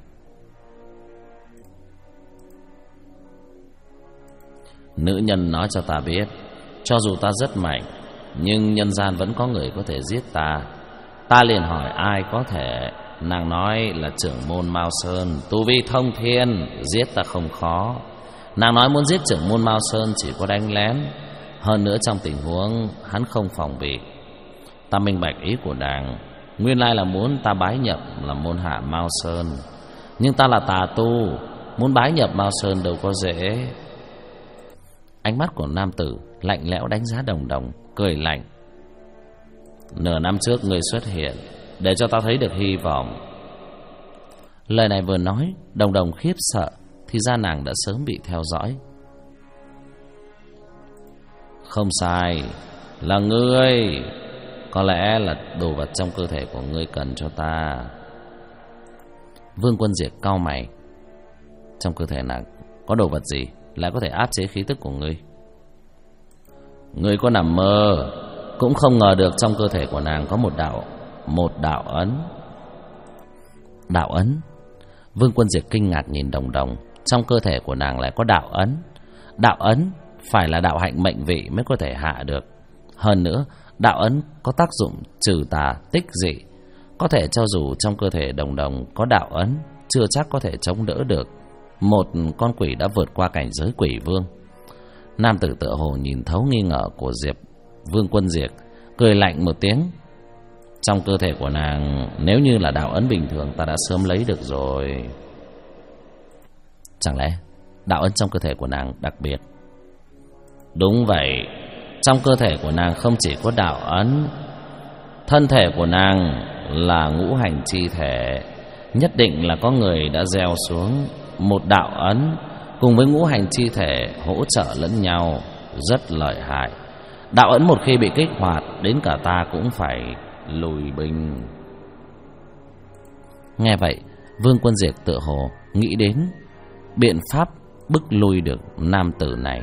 S1: Nữ nhân nói cho ta biết, cho dù ta rất mạnh, nhưng nhân gian vẫn có người có thể giết ta. Ta liền hỏi ai có thể. Nàng nói là trưởng môn Mao Sơn, tu vi thông thiên, giết ta không khó. Nàng nói muốn giết trưởng môn Mao Sơn chỉ có đánh lén. Hơn nữa trong tình huống hắn không phòng bị. Ta minh bạch ý của nàng. Nguyên lai là muốn ta bái nhập là môn hạ Mao Sơn. Nhưng ta là tà tu, muốn bái nhập Mao Sơn đâu có dễ. Ánh mắt của nam tử lạnh lẽo đánh giá Đồng Đồng, cười lạnh. Nửa năm trước ngươi xuất hiện để cho ta thấy được hy vọng. Lời này vừa nói, Đồng Đồng khiếp sợ. Thì ra nàng đã sớm bị theo dõi. Không sai, là ngươi. Có lẽ là đồ vật trong cơ thể của ngươi cần cho ta. Vương Quân Diệt cau mày. Trong cơ thể nàng có đồ vật gì lại có thể áp chế khí tức của ngươi? Ngươi có nằm mơ cũng không ngờ được trong cơ thể của nàng có một đạo ấn. Đạo ấn? Vương Quân Diệt kinh ngạc nhìn Đồng Đồng. Trong cơ thể của nàng lại có đạo ấn. Đạo ấn phải là đạo hạnh mệnh vị mới có thể hạ được. Hơn nữa đạo ấn có tác dụng trừ tà tích dị. Có thể cho dù trong cơ thể Đồng Đồng có đạo ấn, chưa chắc có thể chống đỡ được một con quỷ đã vượt qua cảnh giới quỷ vương. Nam tử tựa hồ nhìn thấu nghi ngờ của Vương Quân Diệt, cười lạnh một tiếng. Trong cơ thể của nàng nếu như là đạo ấn bình thường ta đã sớm lấy được rồi. Chẳng lẽ đạo ấn trong cơ thể của nàng đặc biệt. Đúng vậy, trong cơ thể của nàng không chỉ có đạo ấn. Thân thể của nàng là ngũ hành chi thể, nhất định là có người đã gieo xuống một đạo ấn cùng với ngũ hành chi thể hỗ trợ lẫn nhau, rất lợi hại. Đạo ấn một khi bị kích hoạt, đến cả ta cũng phải lùi binh. Nghe vậy, Vương Quân Diệt tựa hồ nghĩ đến biện pháp bức lui được nam tử này.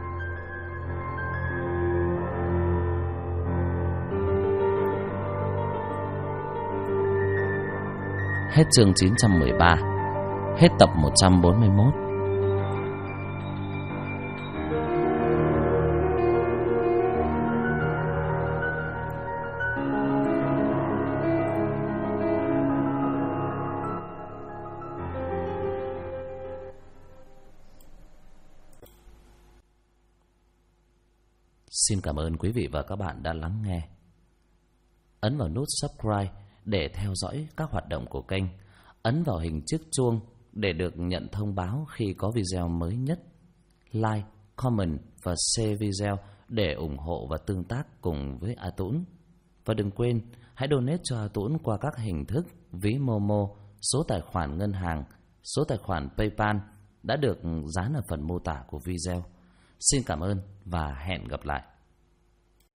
S1: Hết chương 913. Hết tập 141. Xin cảm ơn quý vị và các bạn đã lắng nghe. Ấn vào nút subscribe để theo dõi các hoạt động của kênh. Ấn vào hình chiếc chuông để được nhận thông báo khi có video mới nhất. Like, comment và share video để ủng hộ và tương tác cùng với A Tũng. Và đừng quên, hãy donate cho A Tũng qua các hình thức ví Momo, số tài khoản ngân hàng, số tài khoản PayPal đã được dán ở phần mô tả của video. Xin cảm ơn và hẹn gặp lại.